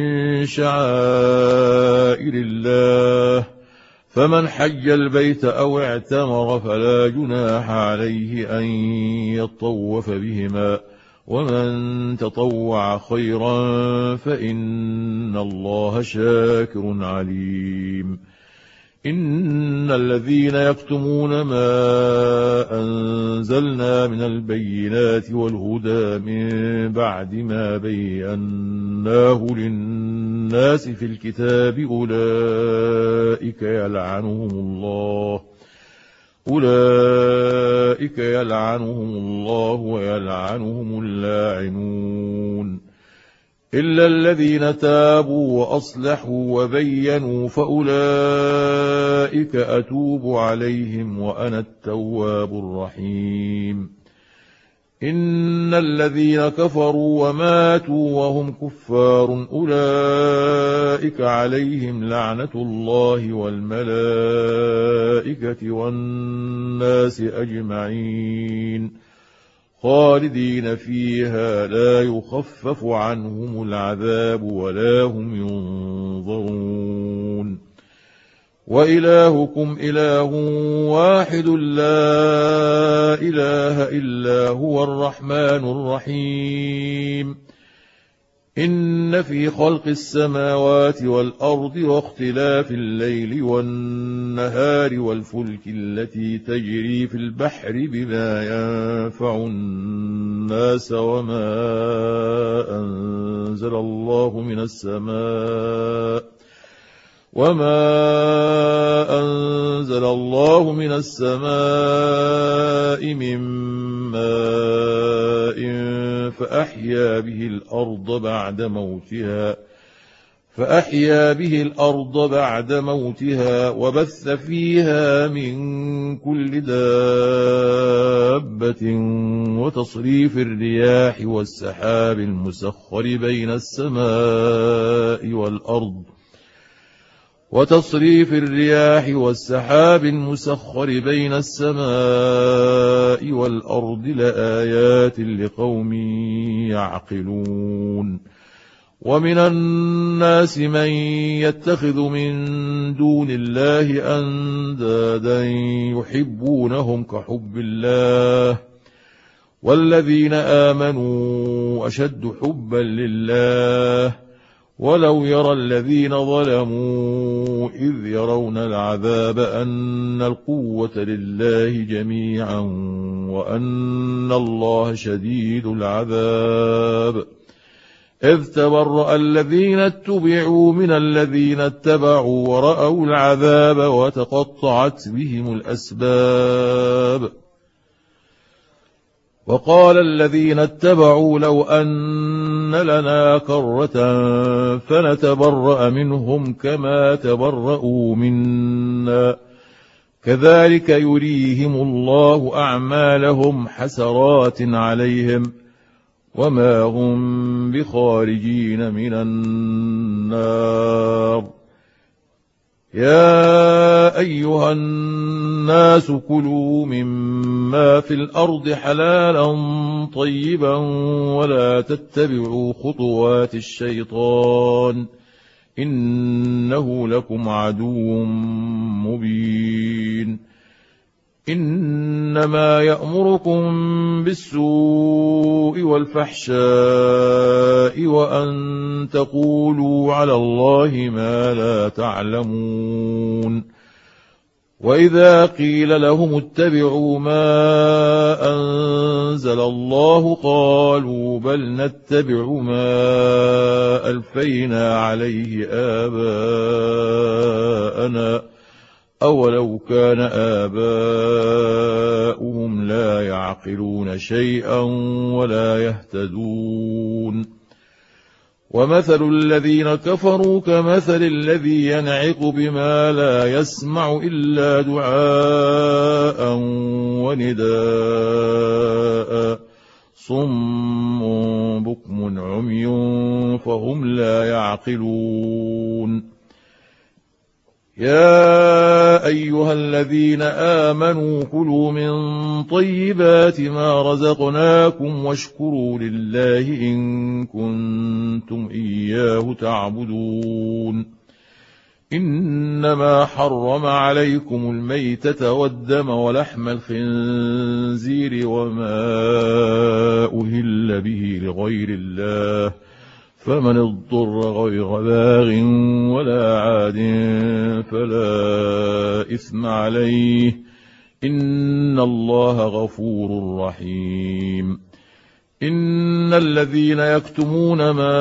Speaker 1: شعائر الله، فمن حج البيت أو اعتمر فلا جناح عليه أن يطوف بهما، ومن تطوع خيرا فإن الله شاكر عليم. إن الذين يكتمون ما أنزلنا من البينات والهدى من بعد ما بيناه للناس في الكتاب أولئك يلعنهم الله أولئك يلعنهم الله ويلعنهم اللاعنون، إلا الذين تابوا وأصلحوا وبينوا فأولئك أتوب عليهم وأنا التواب الرحيم. إن الذين كفروا وماتوا وهم كفار أولئك عليهم لعنة الله والملائكة والناس أجمعين خالدين فيها لا يخفف عنهم العذاب ولا هم ينظرون. وإلهكم إله واحد لا إله إلا هو الرحمن الرحيم. إن في خلق السماوات والأرض واختلاف الليل والنهار والفلك التي تجري في البحر بما ينفع الناس وما أنزل الله من السماء وما أنزل الله من السماء من ماء فأحيا به الأرض بعد موتها فأحيا به الأرض بعد موتها وبث فيها من كل دابة وتصريف الرياح والسحاب المسخر بين السماء والأرض وتصريف الرياح والسحاب المسخر بين السماء والأرض لآيات لقوم يعقلون. ومن الناس من يتخذ من دون الله أندادا يحبونهم كحب الله والذين آمنوا أشد حبا لله ولو يرى الذين ظلموا إذ يرون العذاب أن القوة لله جميعا وأن الله شديد العذاب. إذ تبرأ الذين اتبعوا من الذين اتبعوا ورأوا العذاب وتقطعت بهم الأسباب. وقال الذين اتبعوا لو أن لنا كرة فنتبرأ منهم كما تبرأوا منا كذلك يريهم الله أعمالهم حسرات عليهم وما هم بخارجين من النار. يا أيها الناس كلوا مما في الأرض حلالا طيبا ولا تتبعوا خطوات الشيطان إنه لكم عدو مبين. إنما يأمركم بالسوء والفحشاء وأن تقولوا على الله ما لا تعلمون. وإذا قيل لهم اتبعوا ما أنزل الله قالوا بل نتبع ما ألفينا عليه آباءنا أولو كان آباؤهم لا يعقلون شيئا ولا يهتدون. ومثل الذين كفروا كمثل الذي ينعق بما لا يسمع إلا دعاء ونداء صم بكم عمي فهم لا يعقلون. يا أيها الذين آمنوا كلوا من طيبات ما رزقناكم واشكروا لله إن كنتم إياه تعبدون. إنما حرم عليكم الميتة والدم ولحم الخنزير وما أهل به لغير الله، فمن اضطر غير باغ ولا عاد فلا إثم عليه، إن الله غفور رحيم. إن الذين يكتمون ما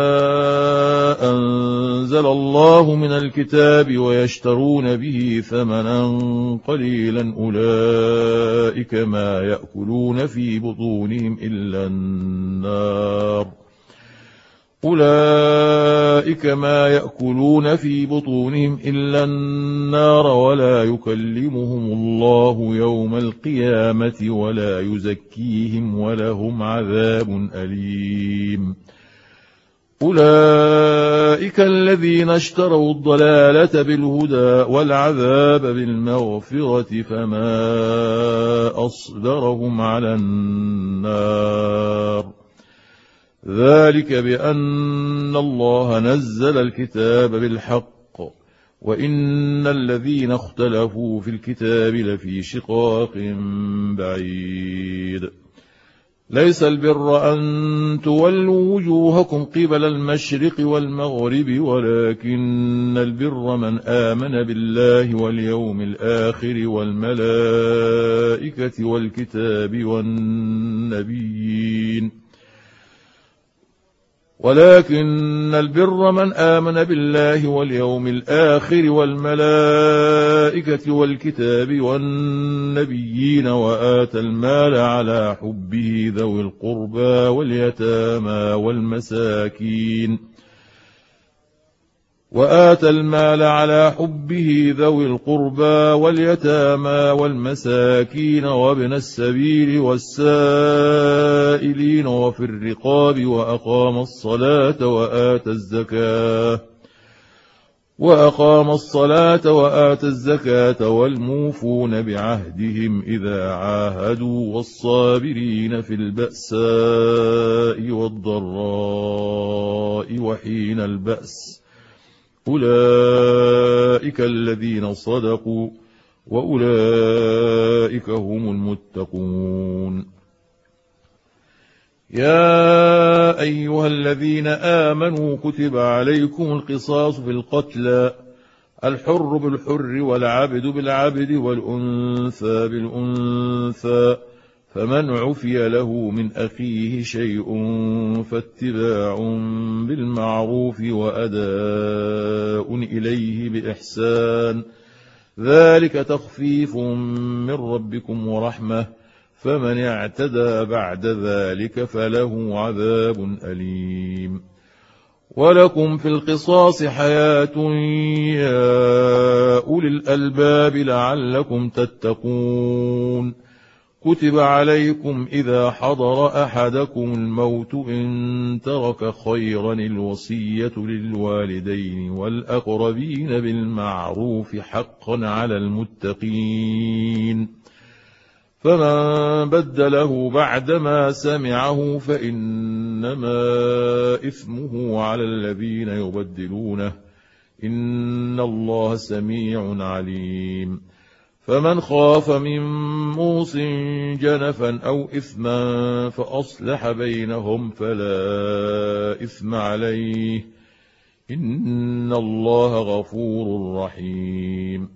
Speaker 1: أنزل الله من الكتاب ويشترون به ثمنا قليلا أولئك ما يأكلون في بطونهم إلا النار أولئك ما يأكلون في بطونهم إلا النار ولا يكلمهم الله يوم القيامة ولا يزكيهم ولهم عذاب أليم. أولئك الذين اشتروا الضلالة بالهدى والعذاب بالمغفرة فما أصبرهم على النار، ذلك بأن الله نزل الكتاب بالحق وإن الذين اختلفوا في الكتاب لفي شقاق بعيد. ليس البر أن تولوا وجوهكم قبل المشرق والمغرب ولكن البر من آمن بالله واليوم الآخر والملائكة والكتاب والنبيين ولكن البر من آمن بالله واليوم الآخر والملائكة والكتاب والنبيين وآتى المال على حبه ذوي القربى واليتامى والمساكين وآتى المال على حبه ذوي القربى واليتامى والمساكين وابن السبيل والسائلين وفي الرقاب وأقام الصلاة وآتى الزكاة وأقام الصلاة وآتى الزكاة والموفون بعهدهم إذا عاهدوا والصابرين في البأساء والضراء وحين البأس، أولئك الذين صدقوا وأولئك هم المتقون. يا أيها الذين آمنوا كتب عليكم القصاص في القتلى، الحر بالحر والعبد بالعبد والأنثى بالأنثى، فمن عفي له من أخيه شيء فاتباع بالمعروف وأداء إليه بإحسان، ذلك تخفيف من ربكم ورحمة، فمن اعتدى بعد ذلك فله عذاب أليم. ولكم في القصاص حياة يا أولي الألباب لعلكم تتقون. كتب عليكم إذا حضر أحدكم الموت إن ترك خيرا الوصية للوالدين والأقربين بالمعروف حقا على المتقين، فمن بدله بعدما سمعه فإنما إثمه على الذين يبدلونه، إن الله سميع عليم. فمن خاف من موص جنفا أو إثما فأصلح بينهم فلا إثم عليه، إن الله غفور رحيم.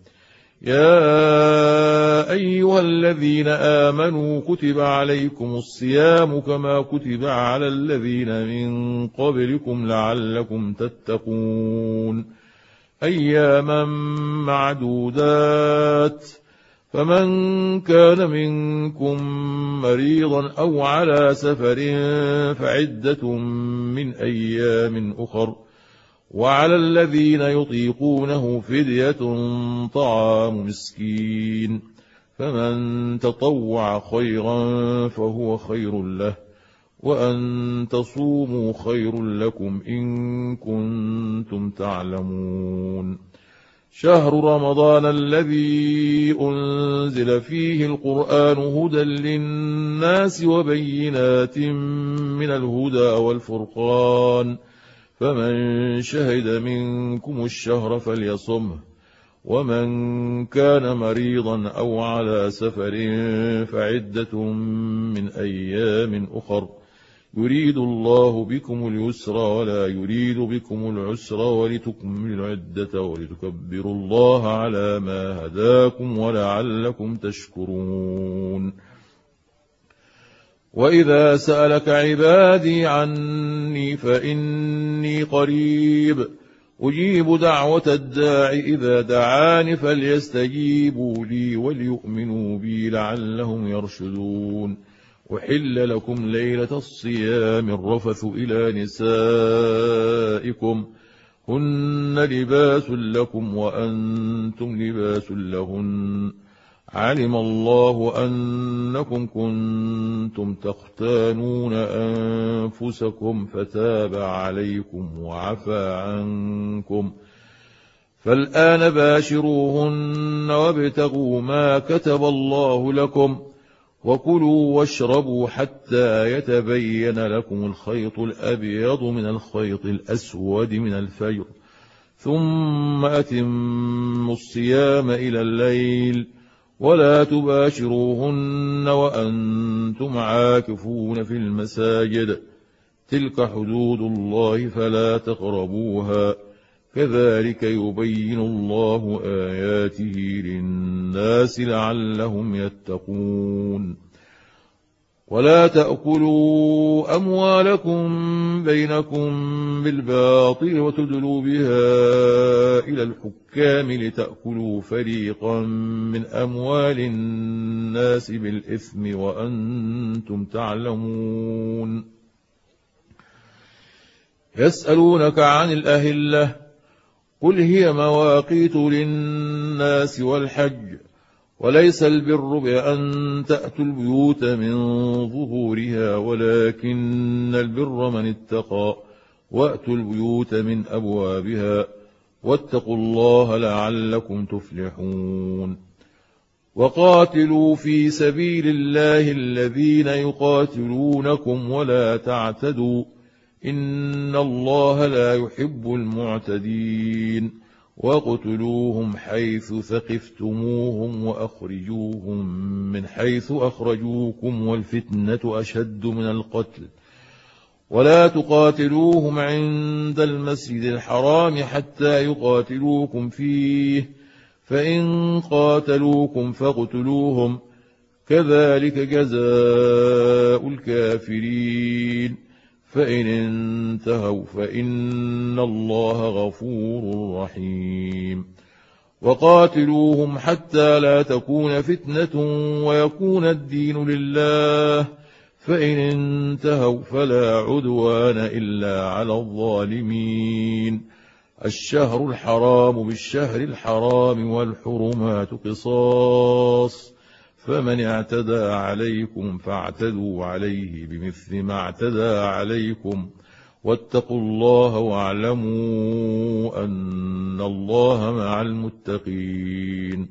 Speaker 1: يا أيها الذين آمنوا كتب عليكم الصيام كما كتب على الذين من قبلكم لعلكم تتقون، أياما معدودات، فمن كان منكم مريضا أو على سفر فعدة من أيام أخر، وعلى الذين يطيقونه فدية طعام مسكين، فمن تطوع خيرا فهو خير له، وأن تصوموا خير لكم إن كنتم تعلمون. شهر رمضان الذي أنزل فيه القرآن هدى للناس وبينات من الهدى والفرقان، فمن شهد منكم الشهر فليصمه، ومن كان مريضا أو على سفر فعدة من أيام أخر، يريد الله بكم اليسر ولا يريد بكم العسر ولتكملوا العدة ولتكبروا الله على ما هداكم ولعلكم تشكرون. وإذا سألك عبادي عني فإني قريب أجيب دعوة الداع إذا دعاني فليستجيبوا لي وليؤمنوا بي لعلهم يرشدون. أحل لكم ليلة الصيام الرفث إلى نسائكم هن لباس لكم وأنتم لباس لهن، علم الله أنكم كنتم تختانون أنفسكم فتاب عليكم وعفى عنكم، فالآن باشروهن وابتغوا ما كتب الله لكم، وكلوا واشربوا حتى يتبين لكم الخيط الأبيض من الخيط الأسود من الفجر، ثم أتموا الصيام إلى الليل، ولا تباشروهن وأنتم عاكفون في المساجد، تلك حدود الله فلا تقربوها، كذلك يبين الله آياته للناس لعلهم يتقون. ولا تأكلوا أموالكم بينكم بالباطل وتدلوا بها إلى الحكام لتأكلوا فريقا من أموال الناس بالإثم وأنتم تعلمون. يسألونك عن الأهلة قل هي مواقيت للناس والحج، وليس البر بأن تأتوا البيوت من ظهورها ولكن البر من اتقى، وأتوا البيوت من أبوابها، واتقوا الله لعلكم تفلحون. وقاتلوا في سبيل الله الذين يقاتلونكم ولا تعتدوا إن الله لا يحب المعتدين، واقتلوهم حيث ثقفتموهم وأخرجوهم من حيث أخرجوكم والفتنة أشد من القتل، ولا تقاتلوهم عند المسجد الحرام حتى يقاتلوكم فيه، فإن قاتلوكم فاقتلوهم، كذلك جزاء الكافرين، فإن انتهوا فإن الله غفور رحيم. وقاتلوهم حتى لا تكون فتنة ويكون الدين لله، فإن انتهوا فلا عدوان إلا على الظالمين. الشهر الحرام بالشهر الحرام والحرمات قصاص، فمن اعتدى عليكم فاعتدوا عليه بمثل ما اعتدى عليكم، واتقوا الله واعلموا أن الله مع المتقين.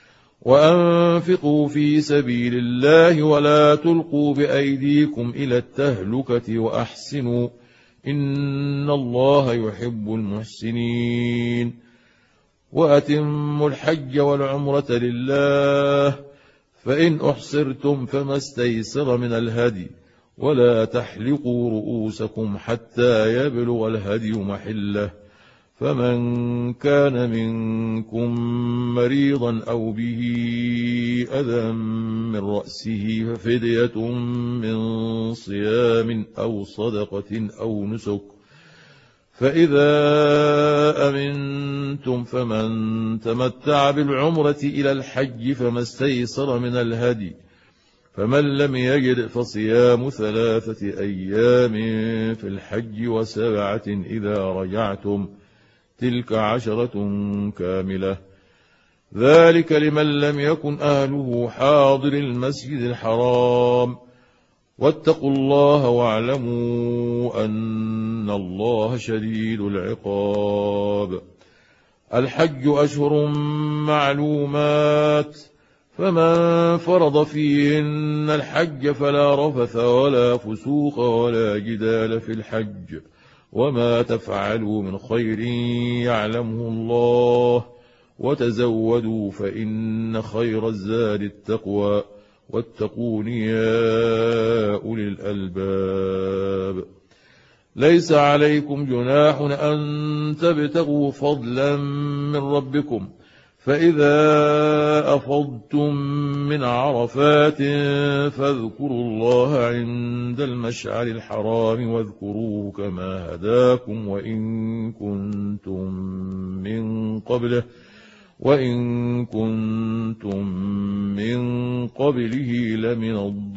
Speaker 1: وأنفقوا في سبيل الله ولا تلقوا بأيديكم إلى التهلكة وأحسنوا إن الله يحب المحسنين. وأتموا الحج والعمرة لله، فإن أحصرتم فما استيسر من الهدي، ولا تحلقوا رؤوسكم حتى يبلغ الهدي محله، فمن كان منكم مريضا أو به أذى من رأسه ففدية من صيام أو صدقة أو نسك، فإذا أمنتم فمن تمتع بالعمرة إلى الحج فما استيسر من الهدي، فمن لم يجد فصيام ثلاثة أيام في الحج وسبعة إذا رجعتم، تلك عشرة كاملة، ذلك لمن لم يكن أهله حاضر المسجد الحرام. واتقوا الله واعلموا أن الله شديد العقاب. الحج أشهر معلومات، فمن فرض فيهن الحج فلا رفث ولا فسوق ولا جدال في الحج، وما تفعلوا من خير يعلمه الله، وتزودوا فإن خير الزاد التقوى، واتقون يا أولي الألباب. ليس عليكم جناح أن تبتغوا فضلا من ربكم، فإذا أفضتم من عرفات فاذكروا الله عند المشعر الحرام واذكروه كما هداكم وإن كنتم من قبله وإن كنتم من قبله لمن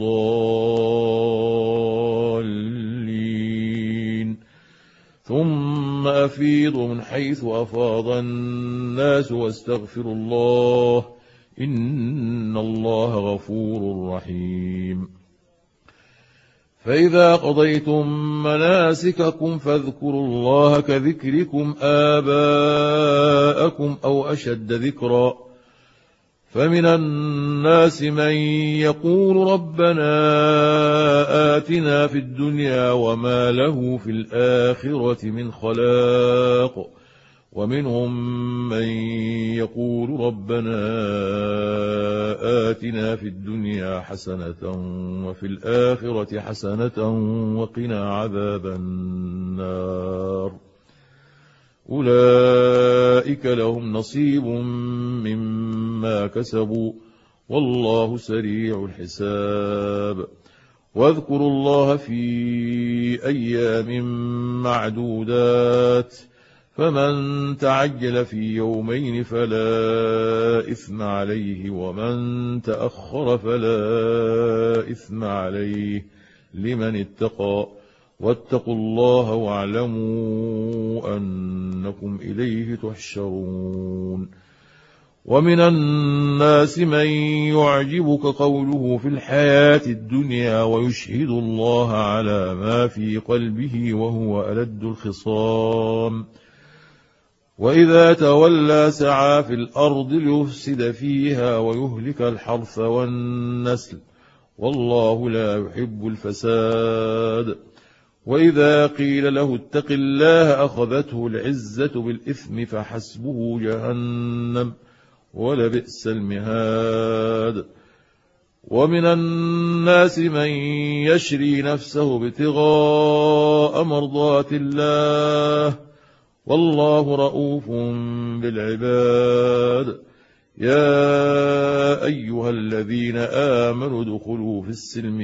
Speaker 1: الضالين. ثم أفيضوا من حيث أفاض الناس واستغفروا الله، إن الله غفور رحيم. فإذا قضيتم مناسككم فاذكروا الله كذكركم آباءكم أو أشد ذكرا، فمن الناس من يقول ربنا آتنا في الدنيا وما له في الآخرة من خلاق، ومنهم من يقول ربنا آتنا في الدنيا حسنة وفي الآخرة حسنة وقنا عذاب النار. أولئك لهم نصيب مما كسبوا والله سريع الحساب. واذكروا الله في أيام معدودات، فمن تعجل في يومين فلا إثم عليه ومن تأخر فلا إثم عليه لمن اتقى، واتقوا الله واعلموا أنكم إليه تحشرون. ومن الناس من يعجبك قوله في الحياة الدنيا ويشهد الله على ما في قلبه وهو ألد الخصام، وإذا تولى سعى في الأرض ليفسد فيها ويهلك الحرث والنسل، والله لا يحب الفساد. وإذا قيل له اتق الله أخذته العزة بالإثم فحسبه جهنم ولبئس المهاد. ومن الناس من يشري نفسه ابتغاء مرضات الله، والله رؤوف بالعباد. يا أيها الذين آمنوا ادخلوا في السلم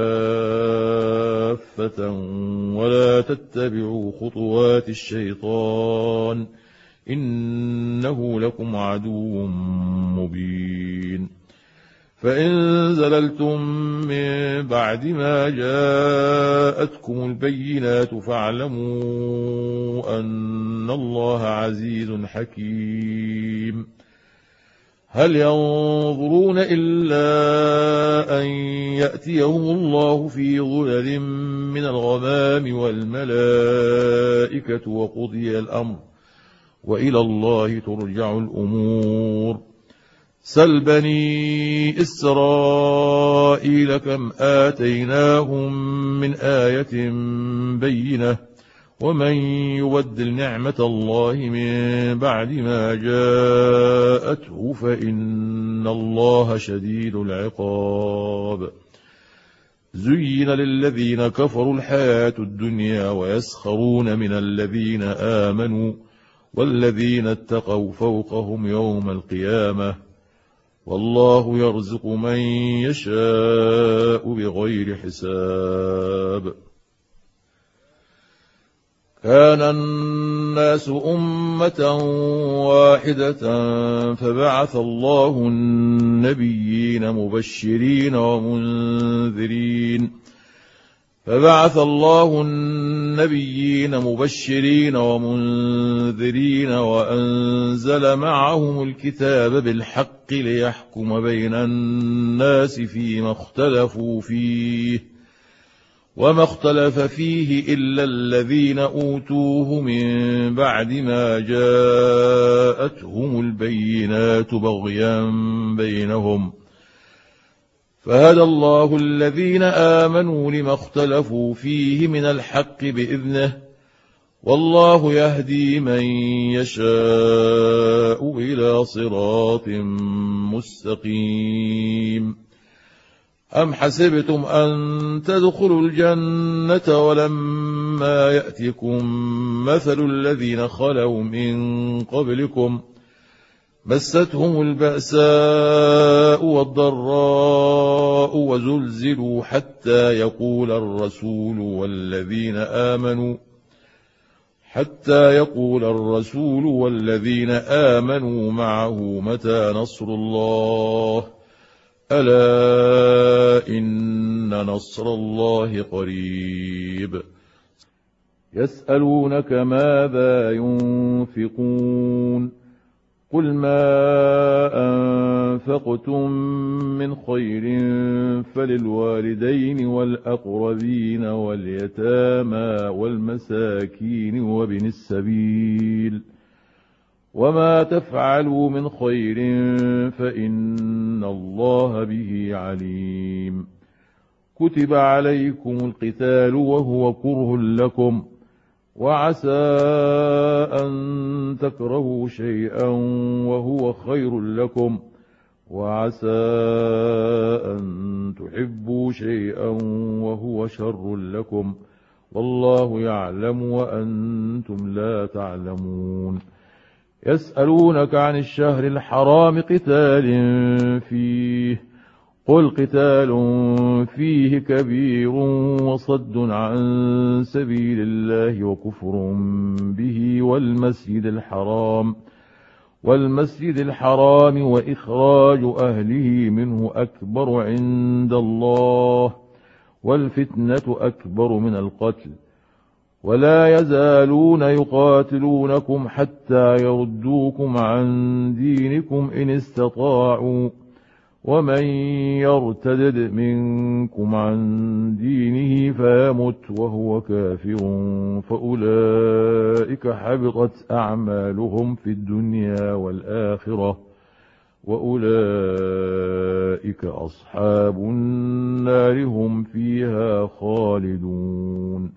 Speaker 1: كافة ولا تتبعوا خطوات الشيطان إنه لكم عدو مبين. فإن زللتم من بعد ما جاءتكم البينات فاعلموا أن الله عزيز حكيم. هل ينظرون إلا أن يأتيهم الله في ظلل من الغمام والملائكة وقضي الأمر وإلى الله ترجع الأمور. سل بني إسرائيل كم آتيناهم من آية بينة ومن يبدل نعمة الله من بعد ما جاءته فإن الله شديد العقاب. زين للذين كفروا الحياة الدنيا ويسخرون من الذين آمنوا والذين اتقوا فوقهم يوم القيامة، والله يرزق من يشاء بغير حساب. كان الناس أمة واحدة فبعث الله النبيين مبشرين ومنذرين فبعث الله النبيين مبشرين ومنذرين وأنزل معهم الكتاب بالحق ليحكم بين الناس فيما اختلفوا فيه وما اختلف فيه إلا الذين أوتوه من بعد ما جاءتهم البينات بغيا بينهم، فهدى الله الذين آمنوا لما اختلفوا فيه من الحق بإذنه، والله يهدي من يشاء إلى صراط مستقيم. أم حسبتم أن تدخلوا الجنة ولما يأتكم مثل الذين خلوا من قبلكم مستهم البأساء والضراء وزلزلوا حتى يقول الرسول والذين آمنوا حتى يقول الرسول والذين آمنوا معه متى نصر الله، ألا إن نصر الله قريب. يسألونك ماذا ينفقون قل ما أنفقتم من خير فللوالدين والأقربين واليتامى والمساكين وابن السبيل، وما تفعلوا من خير فإن الله به عليم. كتب عليكم القتال وهو كره لكم، وعسى أن تكرهوا شيئا وهو خير لكم، وعسى أن تحبوا شيئا وهو شر لكم، والله يعلم وأنتم لا تعلمون. يسألونك عن الشهر الحرام قتال فيه قل قتال فيه كبير وصد عن سبيل الله وكفر به والمسجد الحرام والمسجد الحرام وإخراج أهله منه أكبر عند الله، والفتنة أكبر من القتل، ولا يزالون يقاتلونكم حتى يردوكم عن دينكم إن استطاعوا، ومن يرتدد منكم عن دينه فيمت وهو كافر فأولئك حبطت أعمالهم في الدنيا والآخرة، وأولئك أصحاب النار هم فيها خالدون.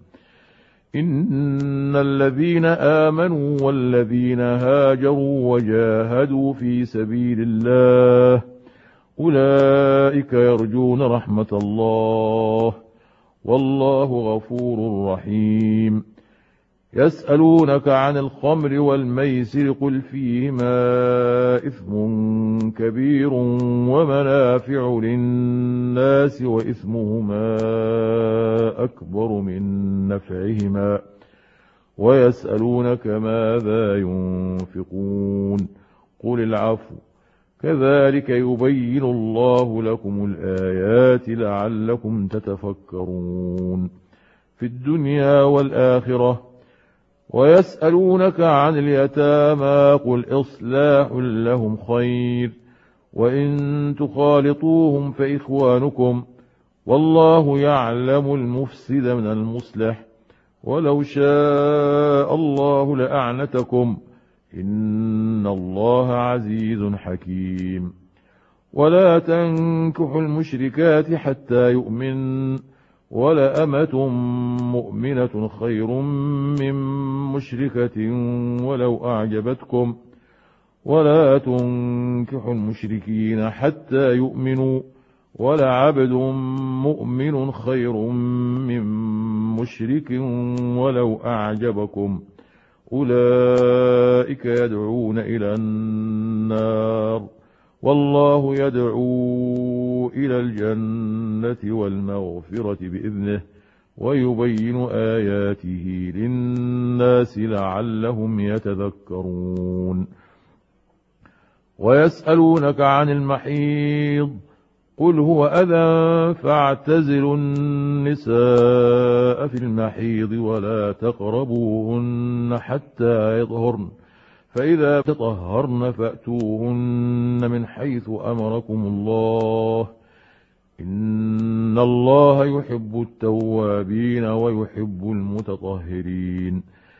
Speaker 1: إن الذين آمنوا والذين هاجروا وجاهدوا في سبيل الله أولئك يرجون رحمة الله، والله غفور رحيم. يسألونك عن الخمر والميسر قل فيهما إثم كبير ومنافع للناس وإثمهما أكبر من نفعهما، ويسألونك ماذا ينفقون قل العفو، كذلك يبين الله لكم الآيات لعلكم تتفكرون في الدنيا والآخرة. ويسألونك عن اليتامى قل إصلاح لهم خير، وإن تخالطوهم فإخوانكم، والله يعلم المفسد من المصلح، ولو شاء الله لأعنتكم، إن الله عزيز حكيم. ولا تنكحوا المشركات حتى يؤمن، ولأمة مؤمنة خير من مشركة ولو أعجبتكم، ولا تنكحوا المشركين حتى يؤمنوا، ولعبد مؤمن خير من مشرك ولو أعجبكم، أولئك يدعون إلى النار، والله يدعو إلى الجنة والمغفرة بإذنه، ويبين آياته للناس لعلهم يتذكرون. ويسألونك عن المحيض قل هو أذى فاعتزلوا النساء في المحيض ولا تقربوهن حتى يطهرن، فإذا تطهرن فأتوهن من حيث أمركم الله، إن الله يحب التوابين ويحب المتطهرين.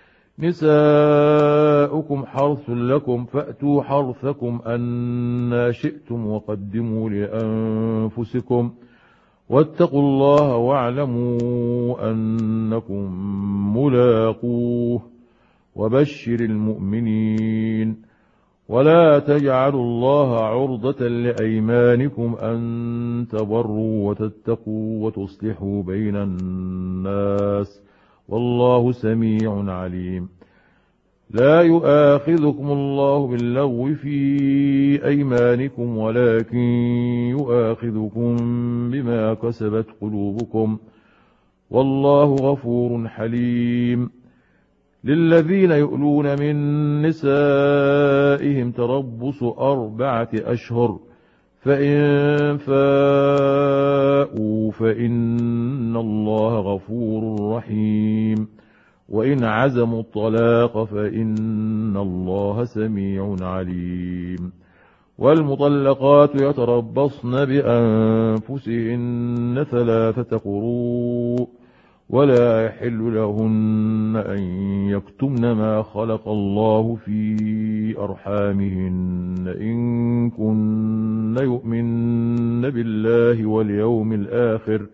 Speaker 1: نساؤكم حرث لكم فأتوا حرثكم أنى شئتم وقدموا لأنفسكم واتقوا الله واعلموا أنكم ملاقوه وبشر المؤمنين. ولا تجعلوا الله عرضة لأيمانكم أن تبروا وتتقوا وتصلحوا بين الناس والله سميع عليم. لا يؤاخذكم الله باللغو في أيمانكم ولكن يؤاخذكم بما كسبت قلوبكم والله غفور حليم. للذين يؤلون من نسائهم تربص أربعة أشهر فإن فاءوا فإن الله غفور رحيم. وإن عزموا الطلاق فإن الله سميع عليم. والمطلقات يتربصن بأنفسهن ثلاثة قروء ولا يحل لهن أن يكتمن ما خلق الله في أرحامهن إن كن يؤمن بالله واليوم الآخر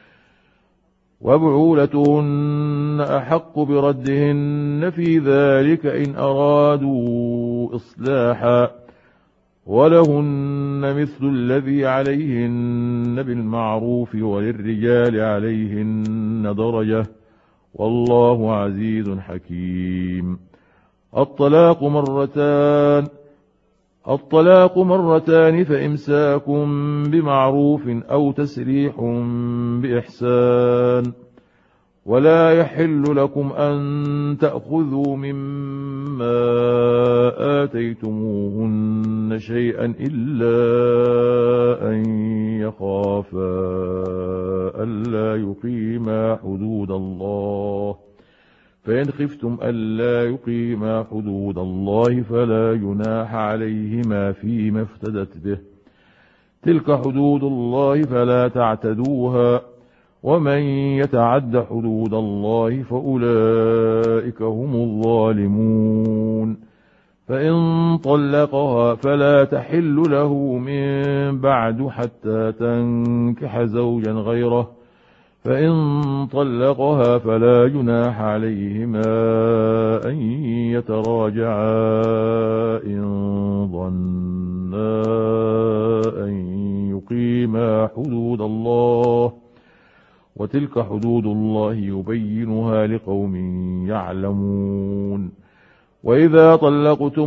Speaker 1: وبعولتهن أحق بردهن في ذلك إن أرادوا إصلاحا ولهن مثل الذي عليهن بالمعروف وللرجال عليهن درجة والله عزيز حكيم. الطلاق مرتان الطلاق مرتان فإمساك بمعروف أو تسريح بإحسان. ولا يحل لكم أن تأخذوا مما آتيتموهن شيئا إلا أن يخافا ألا يقيما حدود الله فإن خفتم ألا يقيما حدود الله فلا جناح عليهما فيما افتدت به. تلك حدود الله فلا تعتدوها ومن يتعد حدود الله فأولئك هم الظالمون. فإن طلقها فلا تحل له من بعد حتى تنكح زوجا غيره فإن طلقها فلا جناح عليهما أن يتراجعا إن ظنا أن يقيما حدود الله وتلك حدود الله يبينها لقوم يعلمون. وإذا طلقتم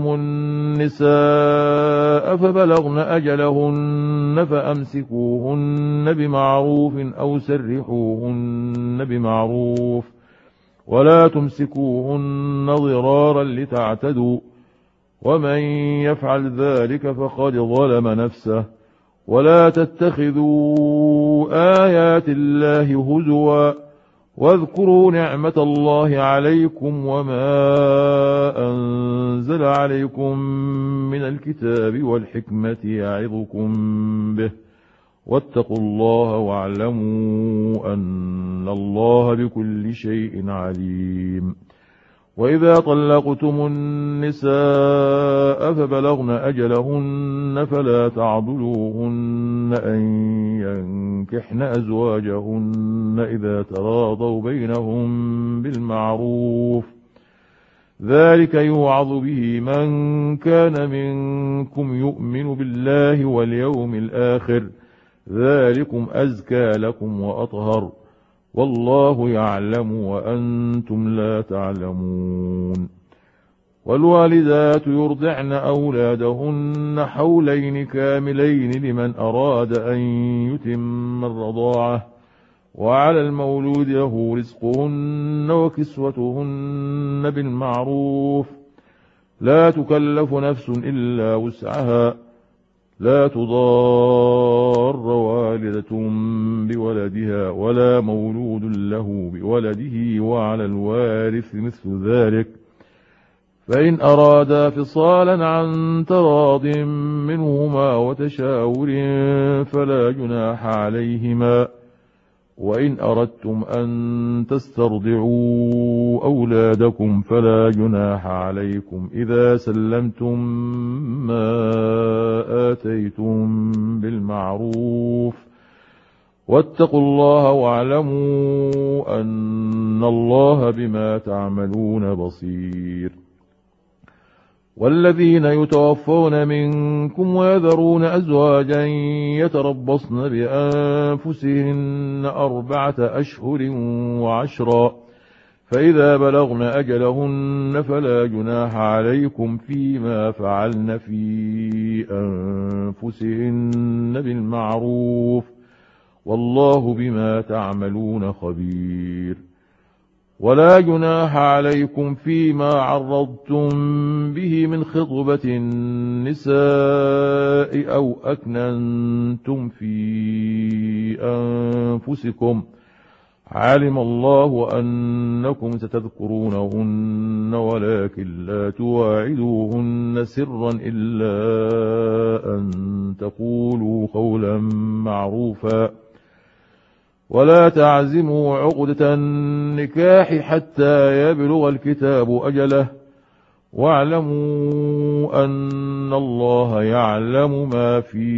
Speaker 1: النساء فبلغن أجلهن فأمسكوهن بمعروف أو سرحوهن بمعروف ولا تمسكوهن ضرارا لتعتدوا ومن يفعل ذلك فقد ظلم نفسه. ولا تتخذوا آيات الله هزوا واذكروا نعمة الله عليكم وما أنزل عليكم من الكتاب والحكمة يعظكم به واتقوا الله واعلموا أن الله بكل شيء عليم. وإذا طلقتم النساء فبلغن أجلهن فلا تعضلوهن أن ينكحن أزواجهن إذا تراضوا بينهم بالمعروف ذلك يوعظ به من كان منكم يؤمن بالله واليوم الآخر ذلكم أزكى لكم وأطهر والله يعلم وأنتم لا تعلمون. والوالدات يرضعن أولادهن حولين كاملين لمن أراد أن يتم الرضاعة وعلى المولود له رزقهن وكسوتهن بالمعروف لا تكلف نفس إلا وسعها لا تضار والدة بولدها ولا مولود له بولده وعلى الوارث مثل ذلك فإن أرادا فصالا عن تراض منهما وتشاور فلا جناح عليهما. وإن أردتم أن تسترضعوا أولادكم فلا جناح عليكم إذا سلمتم ما آتيتم بالمعروف. واتقوا الله واعلموا أن الله بما تعملون بصير. والذين يتوفون منكم ويذرون أزواجا يتربصن بأنفسهن أربعة أشهر وعشرا فإذا بلغن أجلهن فلا جناح عليكم فيما فعلن في أنفسهن بالمعروف والله بما تعملون خبير. ولا جناح عليكم فيما عرضتم به من خطبة النساء أو أكننتم في أنفسكم علم الله أنكم ستذكرونهن ولكن لا تواعدوهن سرا إلا أن تقولوا قولا معروفا. ولا تعزموا عقدة النكاح حتى يبلغ الكتاب أجله واعلموا أن الله يعلم ما في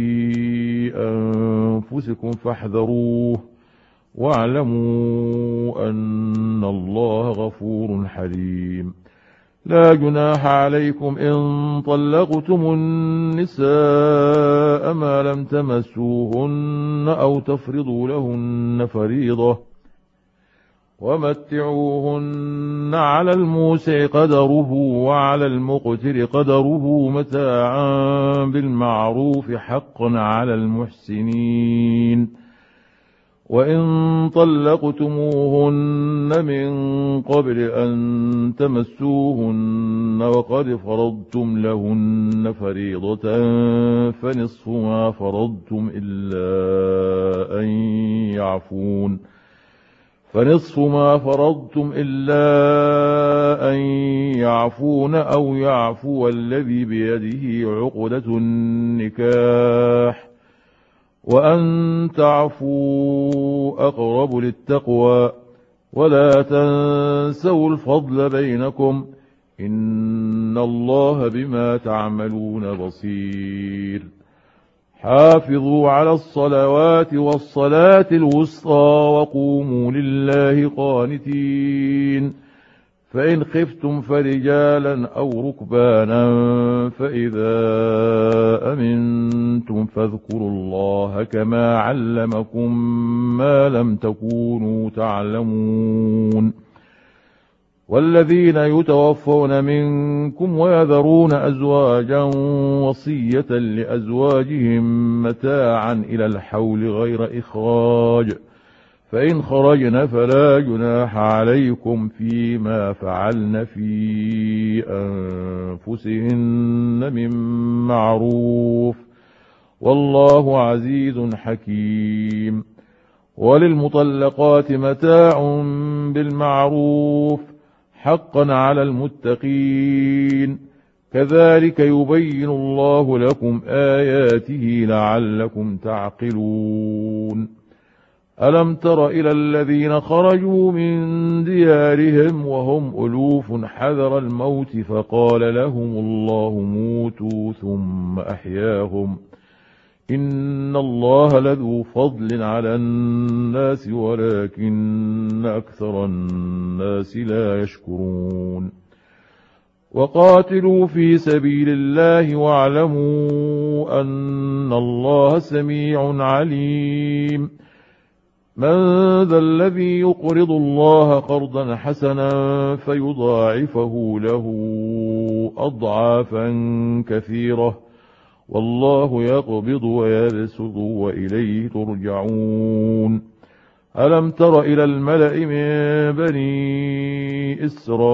Speaker 1: أنفسكم فاحذروه واعلموا أن الله غفور حليم. لا جناح عليكم إن طلقتم النساء ما لم تمسوهن أو تفرضوا لهن فريضة ومتعوهن على الموسع قدره وعلى المقتر قدره متاعا بالمعروف حقا على المحسنين. وإن طلقتموهن من قبل أن تمسوهن وقد فرضتم لهن فريضة فنصف ما فرضتم إلا أن يعفون فنصف ما فرضتم إلا أن يعفون أو يعفو الذي بيده عقدة النكاح وأن تعفوا أقرب للتقوى. ولا تنسوا الفضل بينكم إن الله بما تعملون بصير. حافظوا على الصلوات والصلاة الوسطى وقوموا لله قانتين. فإن خفتم فرجالا أو ركبانا فإذا أمنتم فاذكروا الله كما علمكم ما لم تكونوا تعلمون. والذين يتوفون منكم ويذرون أزواجا وصية لأزواجهم متاعا إلى الحول غير إخراج فإن خرجن فلا جناح عليكم فيما فعلن في أنفسهن من معروف والله عزيز حكيم. وللمطلقات متاع بالمعروف حقا على المتقين كذلك يبين الله لكم آياته لعلكم تعقلون. ألم تر إلى الذين خرجوا من ديارهم وهم ألوف حذر الموت فقال لهم الله موتوا ثم أحياهم إن الله لذو فضل على الناس ولكن أكثر الناس لا يشكرون. وقاتلوا في سبيل الله واعلموا أن الله سميع عليم. من ذا الذي يقرض الله قرضا حسنا فيضاعفه له أضعافا كثيرة والله يقبض ويبسط وإليه ترجعون. ألم تر إلى الملأ من بني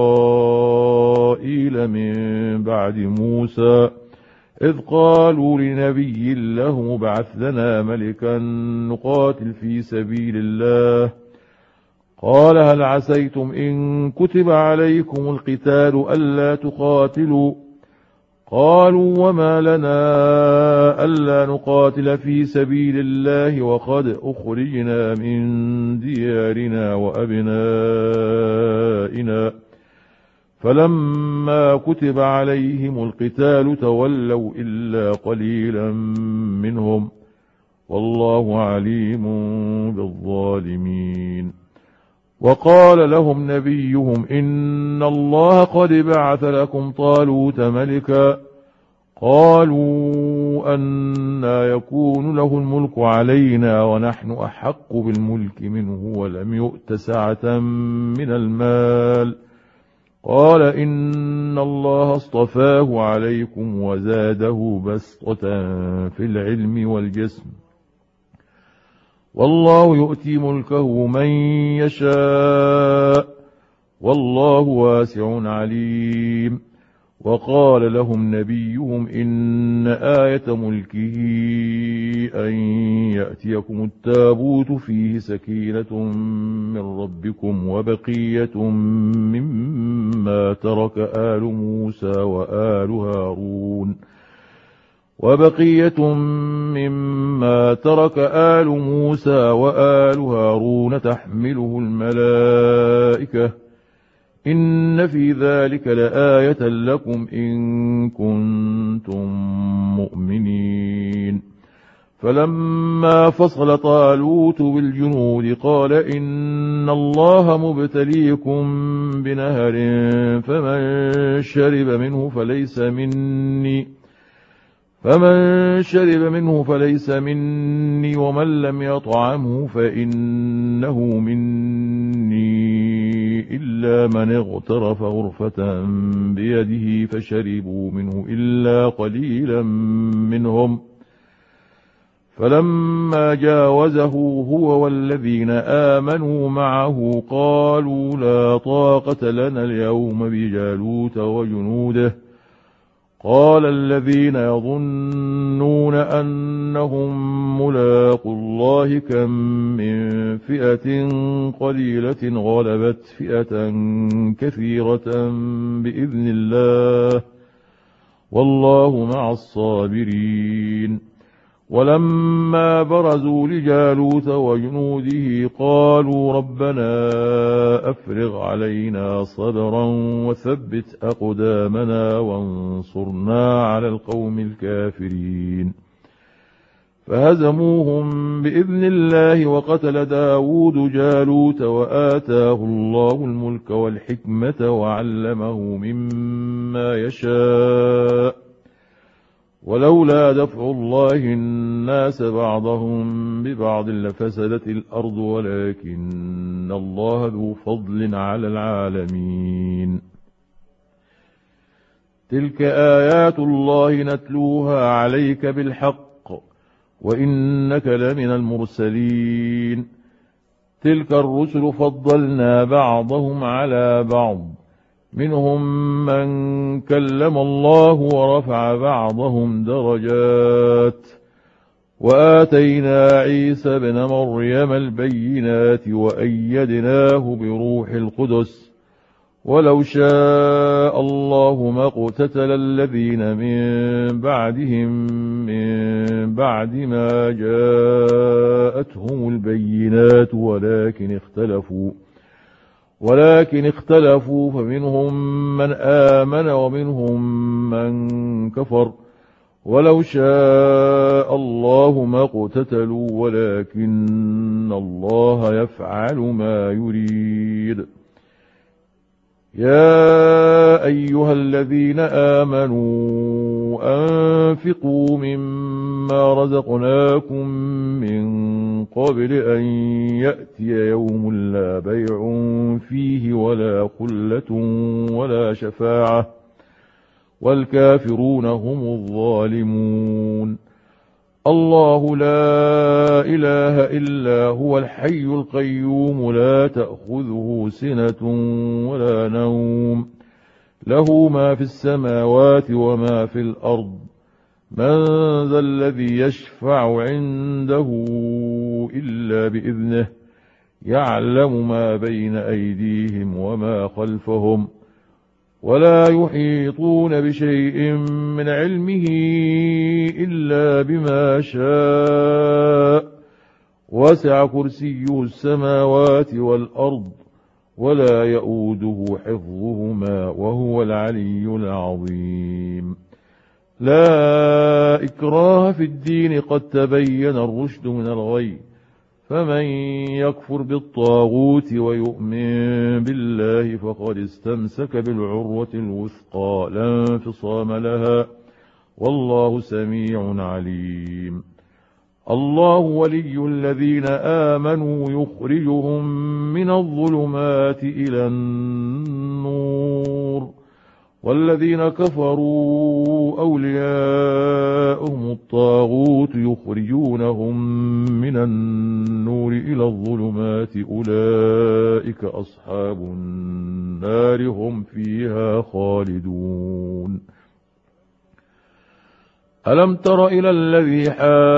Speaker 1: إسرائيل من بعد موسى إذ قالوا لنبي له ابعث لنا ملكا نقاتل في سبيل الله قال هل عسيتم إن كتب عليكم القتال ألا تقاتلوا قالوا وما لنا ألا نقاتل في سبيل الله وقد أخرجنا من ديارنا وأبنائنا فلما كتب عليهم القتال تولوا إلا قليلا منهم والله عليم بالظالمين. وقال لهم نبيهم إن الله قد بعث لكم طالوت ملكا قالوا أنى يكون له الملك علينا ونحن أحق بالملك منه ولم يؤت سعة من المال قال إن الله اصطفاه عليكم وزاده بسطة في العلم والجسم والله يؤتي ملكه من يشاء والله واسع عليم. وقال لهم نبيهم إن آية ملكه أن يأتيكم التابوت فيه سكينة من ربكم وبقية مما ترك آل موسى وآل هارون وبقية مما ترك آل موسى وآل هارون تحمله الملائكة إن في ذلك لآية لكم إن كنتم مؤمنين. فلما فصل طالوت بالجنود قال إن الله مبتليكم بنهر فمن شرب منه فليس مني فمن شرب منه فليس مني ومن لم يطعمه فإنه مني إلا من اغترف غرفة بيده فشربوا منه إلا قليلا منهم فلما جاوزه هو والذين آمنوا معه قالوا لا طاقة لنا اليوم بجالوت وجنوده قال الذين يظنون أنهم ملاقوا الله كم من فئة قليلة غلبت فئة كثيرة بإذن الله والله مع الصابرين. ولما برزوا لجالوت وجنوده قالوا ربنا أفرغ علينا صبرا وثبت أقدامنا وانصرنا على القوم الكافرين. فهزموهم بإذن الله وقتل داود جالوت وآتاه الله الملك والحكمة وعلمه مما يشاء ولولا دفع الله الناس بعضهم ببعض لفسدت الأرض ولكن الله ذو فضل على العالمين. تلك آيات الله نتلوها عليك بالحق وإنك لمن المرسلين. تلك الرسل فضلنا بعضهم على بعض منهم من كلم الله ورفع بعضهم درجات وآتينا عيسى ابن مريم البينات وأيدناه بروح القدس ولو شاء الله ما اقتتل الذين من بعدهم من بعد ما جاءتهم البينات ولكن اختلفوا ولكن اختلفوا فمنهم من آمن ومنهم من كفر ولو شاء الله ما اقتتلوا ولكن الله يفعل ما يريد. يا أيها الذين آمنوا أنفقوا مما رزقناكم من قبل أن يأتي يوم لا بيع فيه ولا خلة ولا شفاعة والكافرون هم الظالمون. الله لا إله إلا هو الحي القيوم لا تأخذه سنة ولا نوم له ما في السماوات وما في الأرض من ذا الذي يشفع عنده إلا بإذنه يعلم ما بين أيديهم وما خلفهم ولا يحيطون بشيء من علمه إلا بما شاء وسع كرسيه السماوات والأرض ولا يؤوده حفظهما وهو العلي العظيم. لا إكراه في الدين قد تبين الرشد من الغي فمن يكفر بالطاغوت ويؤمن بالله فقد استمسك بالعروة الوثقى لا انفصام لها والله سميع عليم. الله ولي الذين آمنوا يخرجهم من الظلمات إلى النور والذين كفروا أولياؤهم الطاغوت يخرجونهم من النور إلى الظلمات أولئك أصحاب النار هم فيها خالدون. ألم تر إلى الذي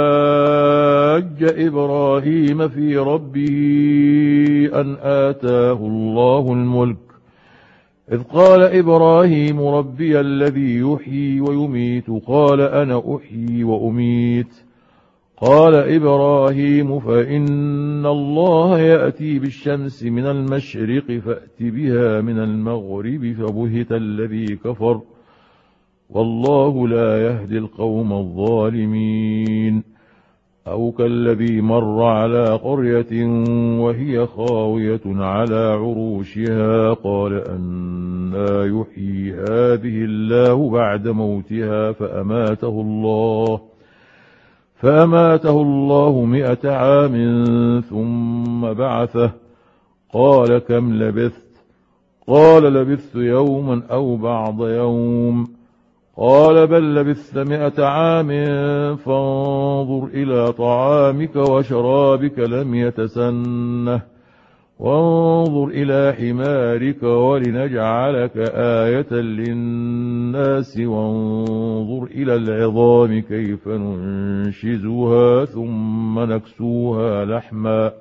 Speaker 1: حاج إبراهيم في ربه أن آتاه الله الملك إذ قال إبراهيم ربي الذي يحيي ويميت قال أنا أحيي وأميت قال إبراهيم فإن الله يأتي بالشمس من المشرق فأت بها من المغرب فبهت الذي كفر والله لا يهدي القوم الظالمين. أو كالذي مر على قرية وهي خاوية على عروشها قال أنى يحيي هذه الله بعد موتها فأماته الله فأماته الله مئة عام ثم بعثه قال كم لبثت قال لبثت يوما أو بعض يوم قال بل لبثت مئة عام فانظر إلى طعامك وشرابك لم يتسنه وانظر إلى حمارك ولنجعلك آية للناس وانظر إلى العظام كيف ننشزها ثم نكسوها لحما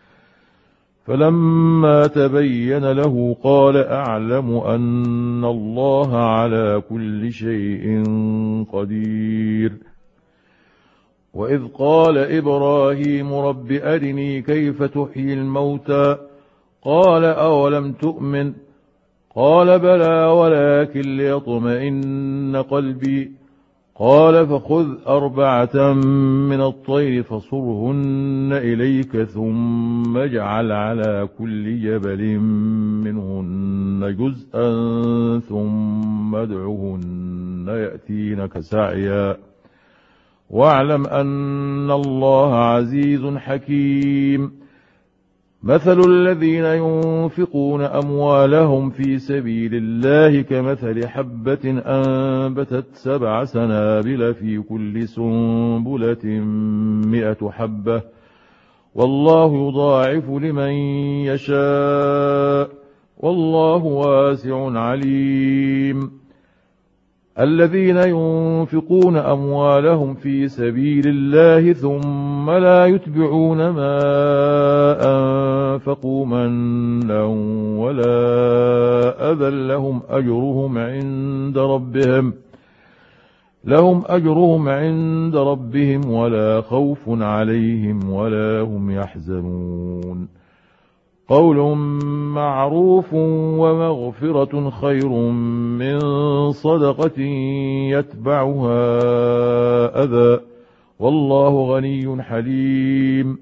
Speaker 1: فلما تبين له قال أعلم أن الله على كل شيء قدير. وإذ قال إبراهيم رب أرني كيف تحيي الموتى قال أولم تؤمن قال بلى ولكن ليطمئن قلبي قال فخذ أربعة من الطير فصرهن إليك ثم اجعل على كل جبل منهن جزءا ثم ادعهن يأتينك سعيا واعلم أن الله عزيز حكيم. مثل الذين ينفقون أموالهم في سبيل الله كمثل حبة أنبتت سبع سنابل في كل سنبلة مئة حبة والله يضاعف لمن يشاء والله واسع عليم. الذين ينفقون أموالهم في سبيل الله ثم لا يتبعون ما أنفقوا منا ولا أذى لهم أجرهم عند ربهم لهم أجرهم عند ربهم ولا خوف عليهم ولا هم يحزنون. قول معروف ومغفرة خير من صدقة يتبعها أذى والله غني حليم.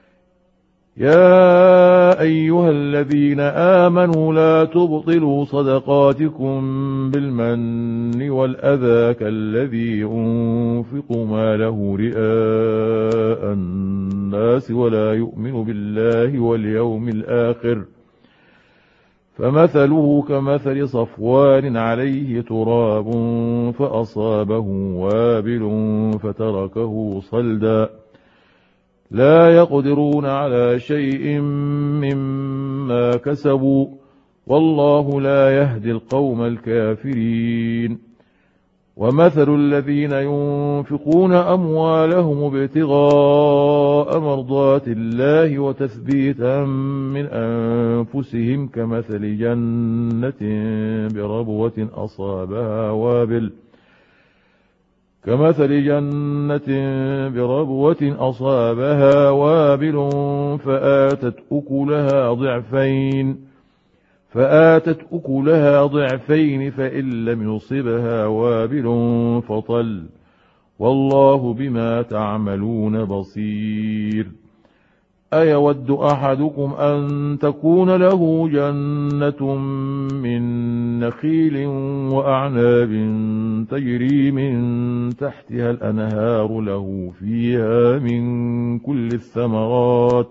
Speaker 1: يا أيها الذين آمنوا لا تبطلوا صدقاتكم بالمن والأذى كالذي ينفق ماله رئاء الناس ولا يؤمن بالله واليوم الآخر فمثله كمثل صفوان عليه تراب فأصابه وابل فتركه صلدا لا يقدرون على شيء مما كسبوا والله لا يهدي القوم الكافرين. ومثل الذين ينفقون أموالهم ابتغاء مرضات الله وتثبيتا من أنفسهم كمثل جنة بربوة أصابها وابل كمثل جنة بربوة أصابها وابل فآتت أكلها ضعفين فآتت أكلها ضعفين فإن لم يصبها وابل فطل والله بما تعملون بصير. أيود أحدكم أن تكون له جنة من نخيل وأعناب تجري من تحتها الأنهار له فيها من كل الثمرات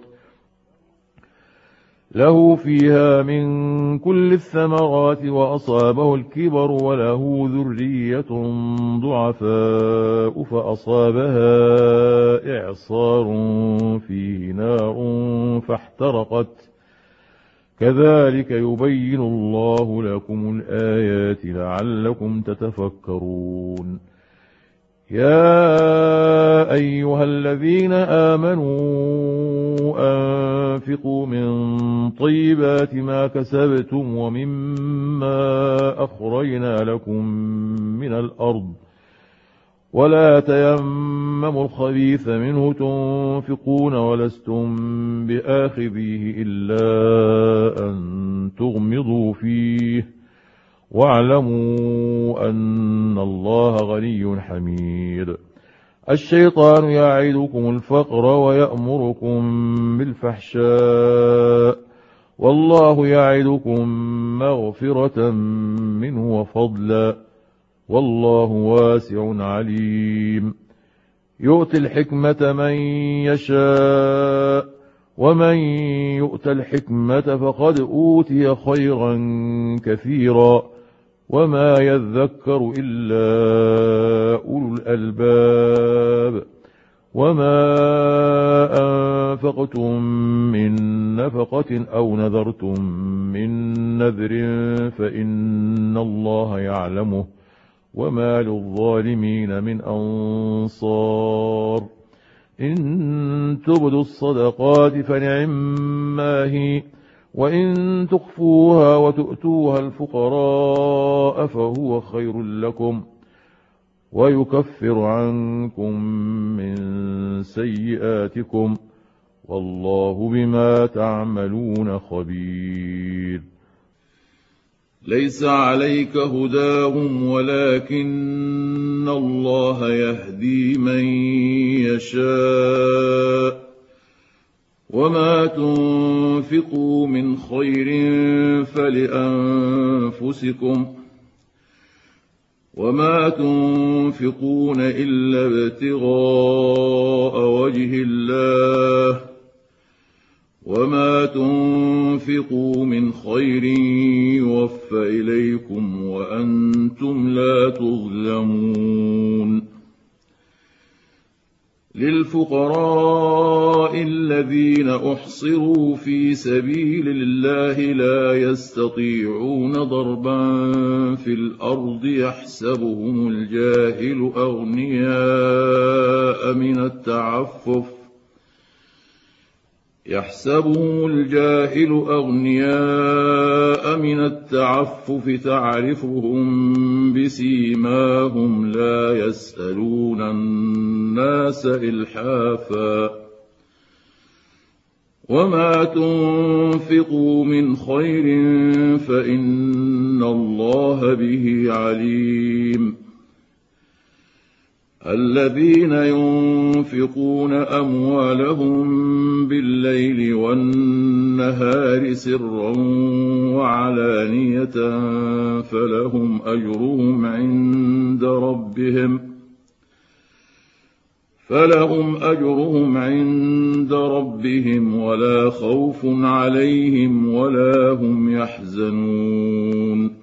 Speaker 1: له فيها من كل الثمرات وأصابه الكبر وله ذرية ضعفاء فأصابها إعصار فيه نار فاحترقت كذلك يبين الله لكم الآيات لعلكم تتفكرون. يا أيها الذين آمنوا أنفقوا من طيبات ما كسبتم ومما أخرجنا لكم من الأرض ولا تيمموا الخبيث منه تنفقون ولستم بآخذيه إلا أن تغمضوا فيه واعلموا أن الله غني حميد. الشيطان يعدكم الفقر ويأمركم بالفحشاء والله يعدكم مغفرة منه وفضلا والله واسع عليم. يؤتي الحكمة من يشاء ومن يؤت الحكمة فقد أوتي خيرا كثيرا وما يذكر إلا أولو الألباب. وما أنفقتم من نفقة أو نذرتم من نذر فإن الله يعلمه وما للظالمين من أنصار. إن تبدوا الصدقات فنعما هي وإن تخفوها وتؤتوها الفقراء فهو خير لكم ويكفر عنكم من سيئاتكم والله بما تعملون خبير. ليس عليك هداهم ولكن الله يهدي من يشاء وما تنفقوا من خير فلأنفسكم وما تنفقون إلا ابتغاء وجه الله وما تنفقوا من خير يوفى إليكم وأنتم لا تظلمون. للفقراء الذين أحصروا في سبيل الله لا يستطيعون ضربا في الأرض يحسبهم الجاهل أغنياء من التعفف يحسبهم الجاهل أغنياء من التعفف تعرفهم بسيماهم لا يسألون الناس إلحافا وما تنفقوا من خير فإن الله به عليم. الذين ينفقون أموالهم بالليل والنهار سرا وعلانية فلهم أجرهم عند ربهم فلهم أجرهم عند ربهم ولا خوف عليهم ولا هم يحزنون.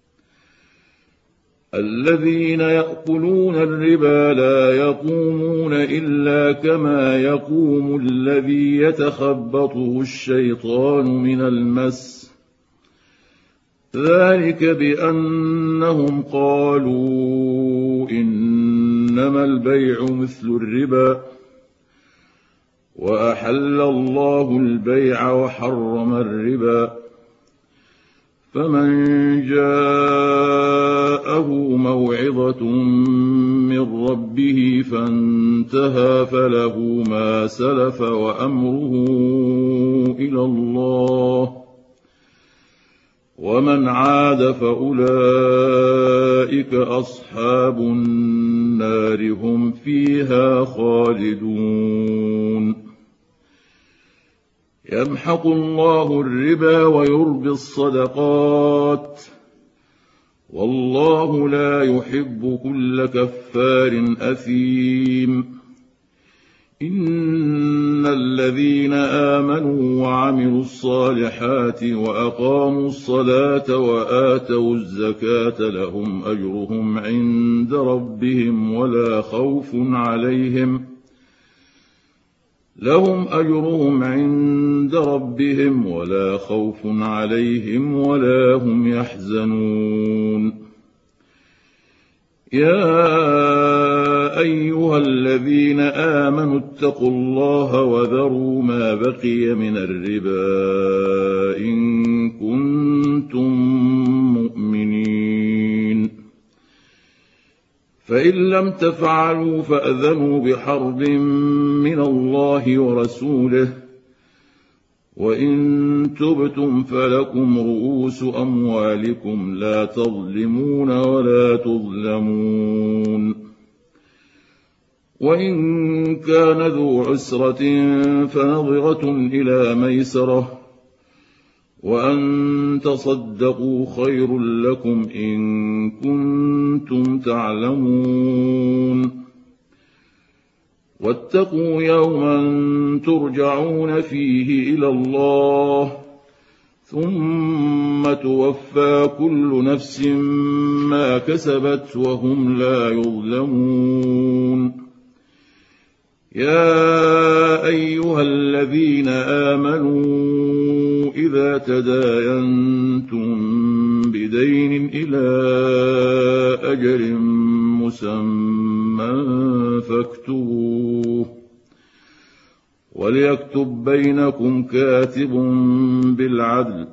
Speaker 1: الذين يأكلون الربا لا يقومون إلا كما يقوم الذي يتخبطه الشيطان من المس
Speaker 2: ذلك بأنهم قالوا إنما البيع مثل الربا وأحل الله البيع وحرم الربا فمن جاءه موعظة من ربه فانتهى فله ما سلف وأمره إلى الله ومن عاد فأولئك أصحاب النار هم فيها خالدون يمحق الله الربا ويربي الصدقات والله لا يحب كل كفار أثيم إن الذين آمنوا وعملوا الصالحات وأقاموا الصلاة وآتوا الزكاة لهم أجرهم عند ربهم ولا خوف عليهم لهم أجرهم عند ربهم ولا خوف عليهم ولا هم يحزنون يا أيها الذين آمنوا اتقوا الله وذروا ما بقي من الربا إن كنتم مؤمنين فإن لم تفعلوا فأذنوا بحرب من الله ورسوله وإن تبتم فلكم رؤوس أموالكم لا تظلمون ولا تظلمون وإن كان ذو عسرة فنظرة إلى ميسرة وأن تصدقوا خير لكم إن كنتم تعلمون واتقوا يوما ترجعون فيه إلى الله ثم توفى كل نفس ما كسبت وهم لا يظلمون يا أيها الذين آمنوا إذا تداينتم بدين إلى أجل مسمى فاكتبوه وليكتب بينكم كاتب بالعدل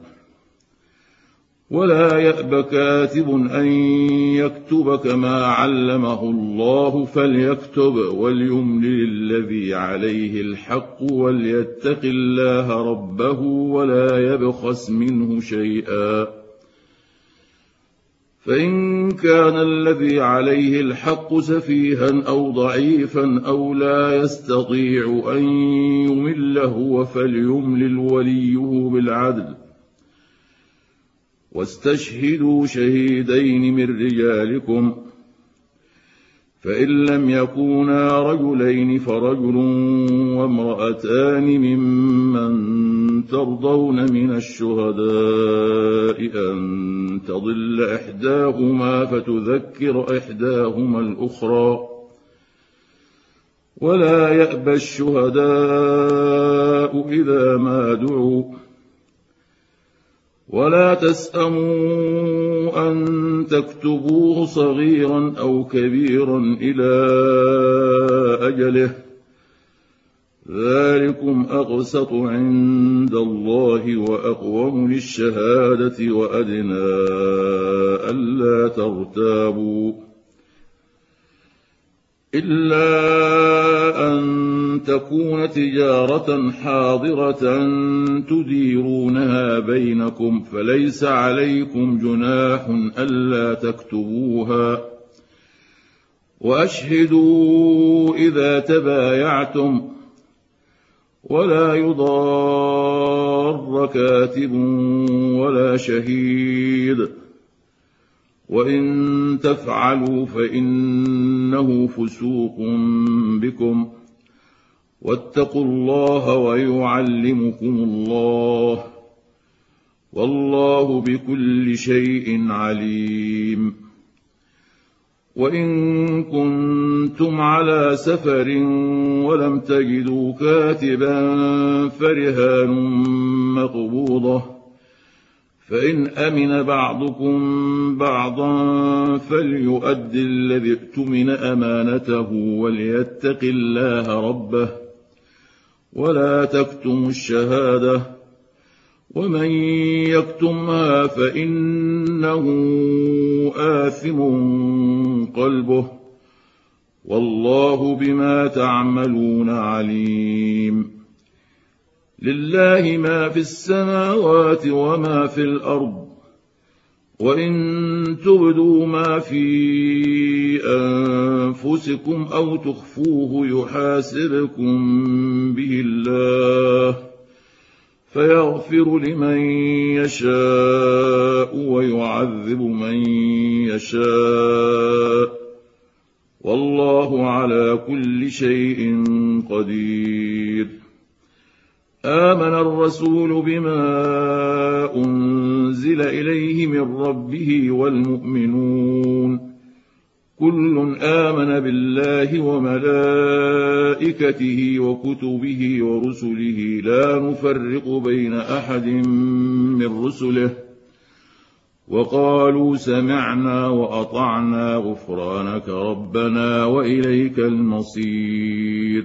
Speaker 2: ولا يأب كاتب أن يكتب كما علمه الله فليكتب وليملل الذي عليه الحق وليتق الله ربه ولا يبخس منه شيئا فإن كان الذي عليه الحق سفيها أو ضعيفا أو لا يستطيع أن يمل هو فليملل وليه بالعدل واستشهدوا شهيدين من رجالكم فإن لم يكونا رجلين فرجل وامرأتان ممن ترضون من الشهداء أن تضل إحداهما فتذكر إحداهما الأخرى ولا يأبى الشهداء إذا ما دعوا ولا تسأموا أن تكتبوه صغيرا أو كبيرا إلى أجله ذلكم أقسط عند الله وأقوم للشهادة وأدنى ألا ترتابوا إلا أن تكون تجارة حاضرة تديرونها بينكم فليس عليكم جناح ألا تكتبوها وأشهدوا إذا تبايعتم ولا يضار كاتب ولا شهيد وإن تفعلوا فإنه فسوق بكم واتقوا الله ويعلمكم الله والله بكل شيء عليم وإن كنتم على سفر ولم تجدوا كاتبا فرهان مقبوضة فإن أمن بعضكم بعضا فليؤد الذي اؤتمن أمانته وليتق الله ربه ولا تكتموا الشهادة ومن يكتمها فإنه آثم قلبه والله بما تعملون عليم. لله ما في السماوات وما في الأرض وإن تبدوا ما في أنفسكم أو تخفوه يحاسبكم به الله فيغفر لمن يشاء ويعذب من يشاء والله على كل شيء قدير. آمن الرسول بما أنزل إليه من ربه والمؤمنون كل آمن بالله وملائكته وكتبه ورسله لا نفرق بين أحد من رسله وقالوا سمعنا وأطعنا غفرانك ربنا وإليك المصير.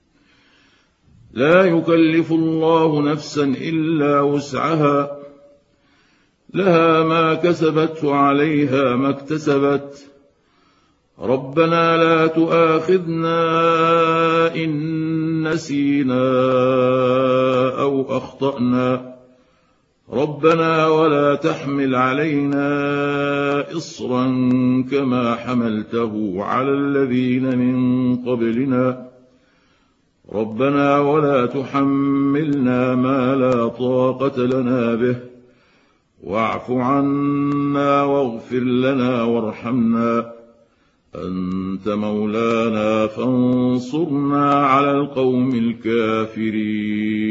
Speaker 2: لا يكلف الله نفسا إلا وسعها لها ما كسبت وعليها ما اكتسبت ربنا لا تؤاخذنا إن نسينا أو أخطأنا ربنا ولا تحمل علينا إصرا كما حملته على الذين من قبلنا ربنا ولا تحملنا ما لا طاقة لنا به واعف عنا واغفر لنا وارحمنا أنت مولانا فانصرنا على القوم الكافرين.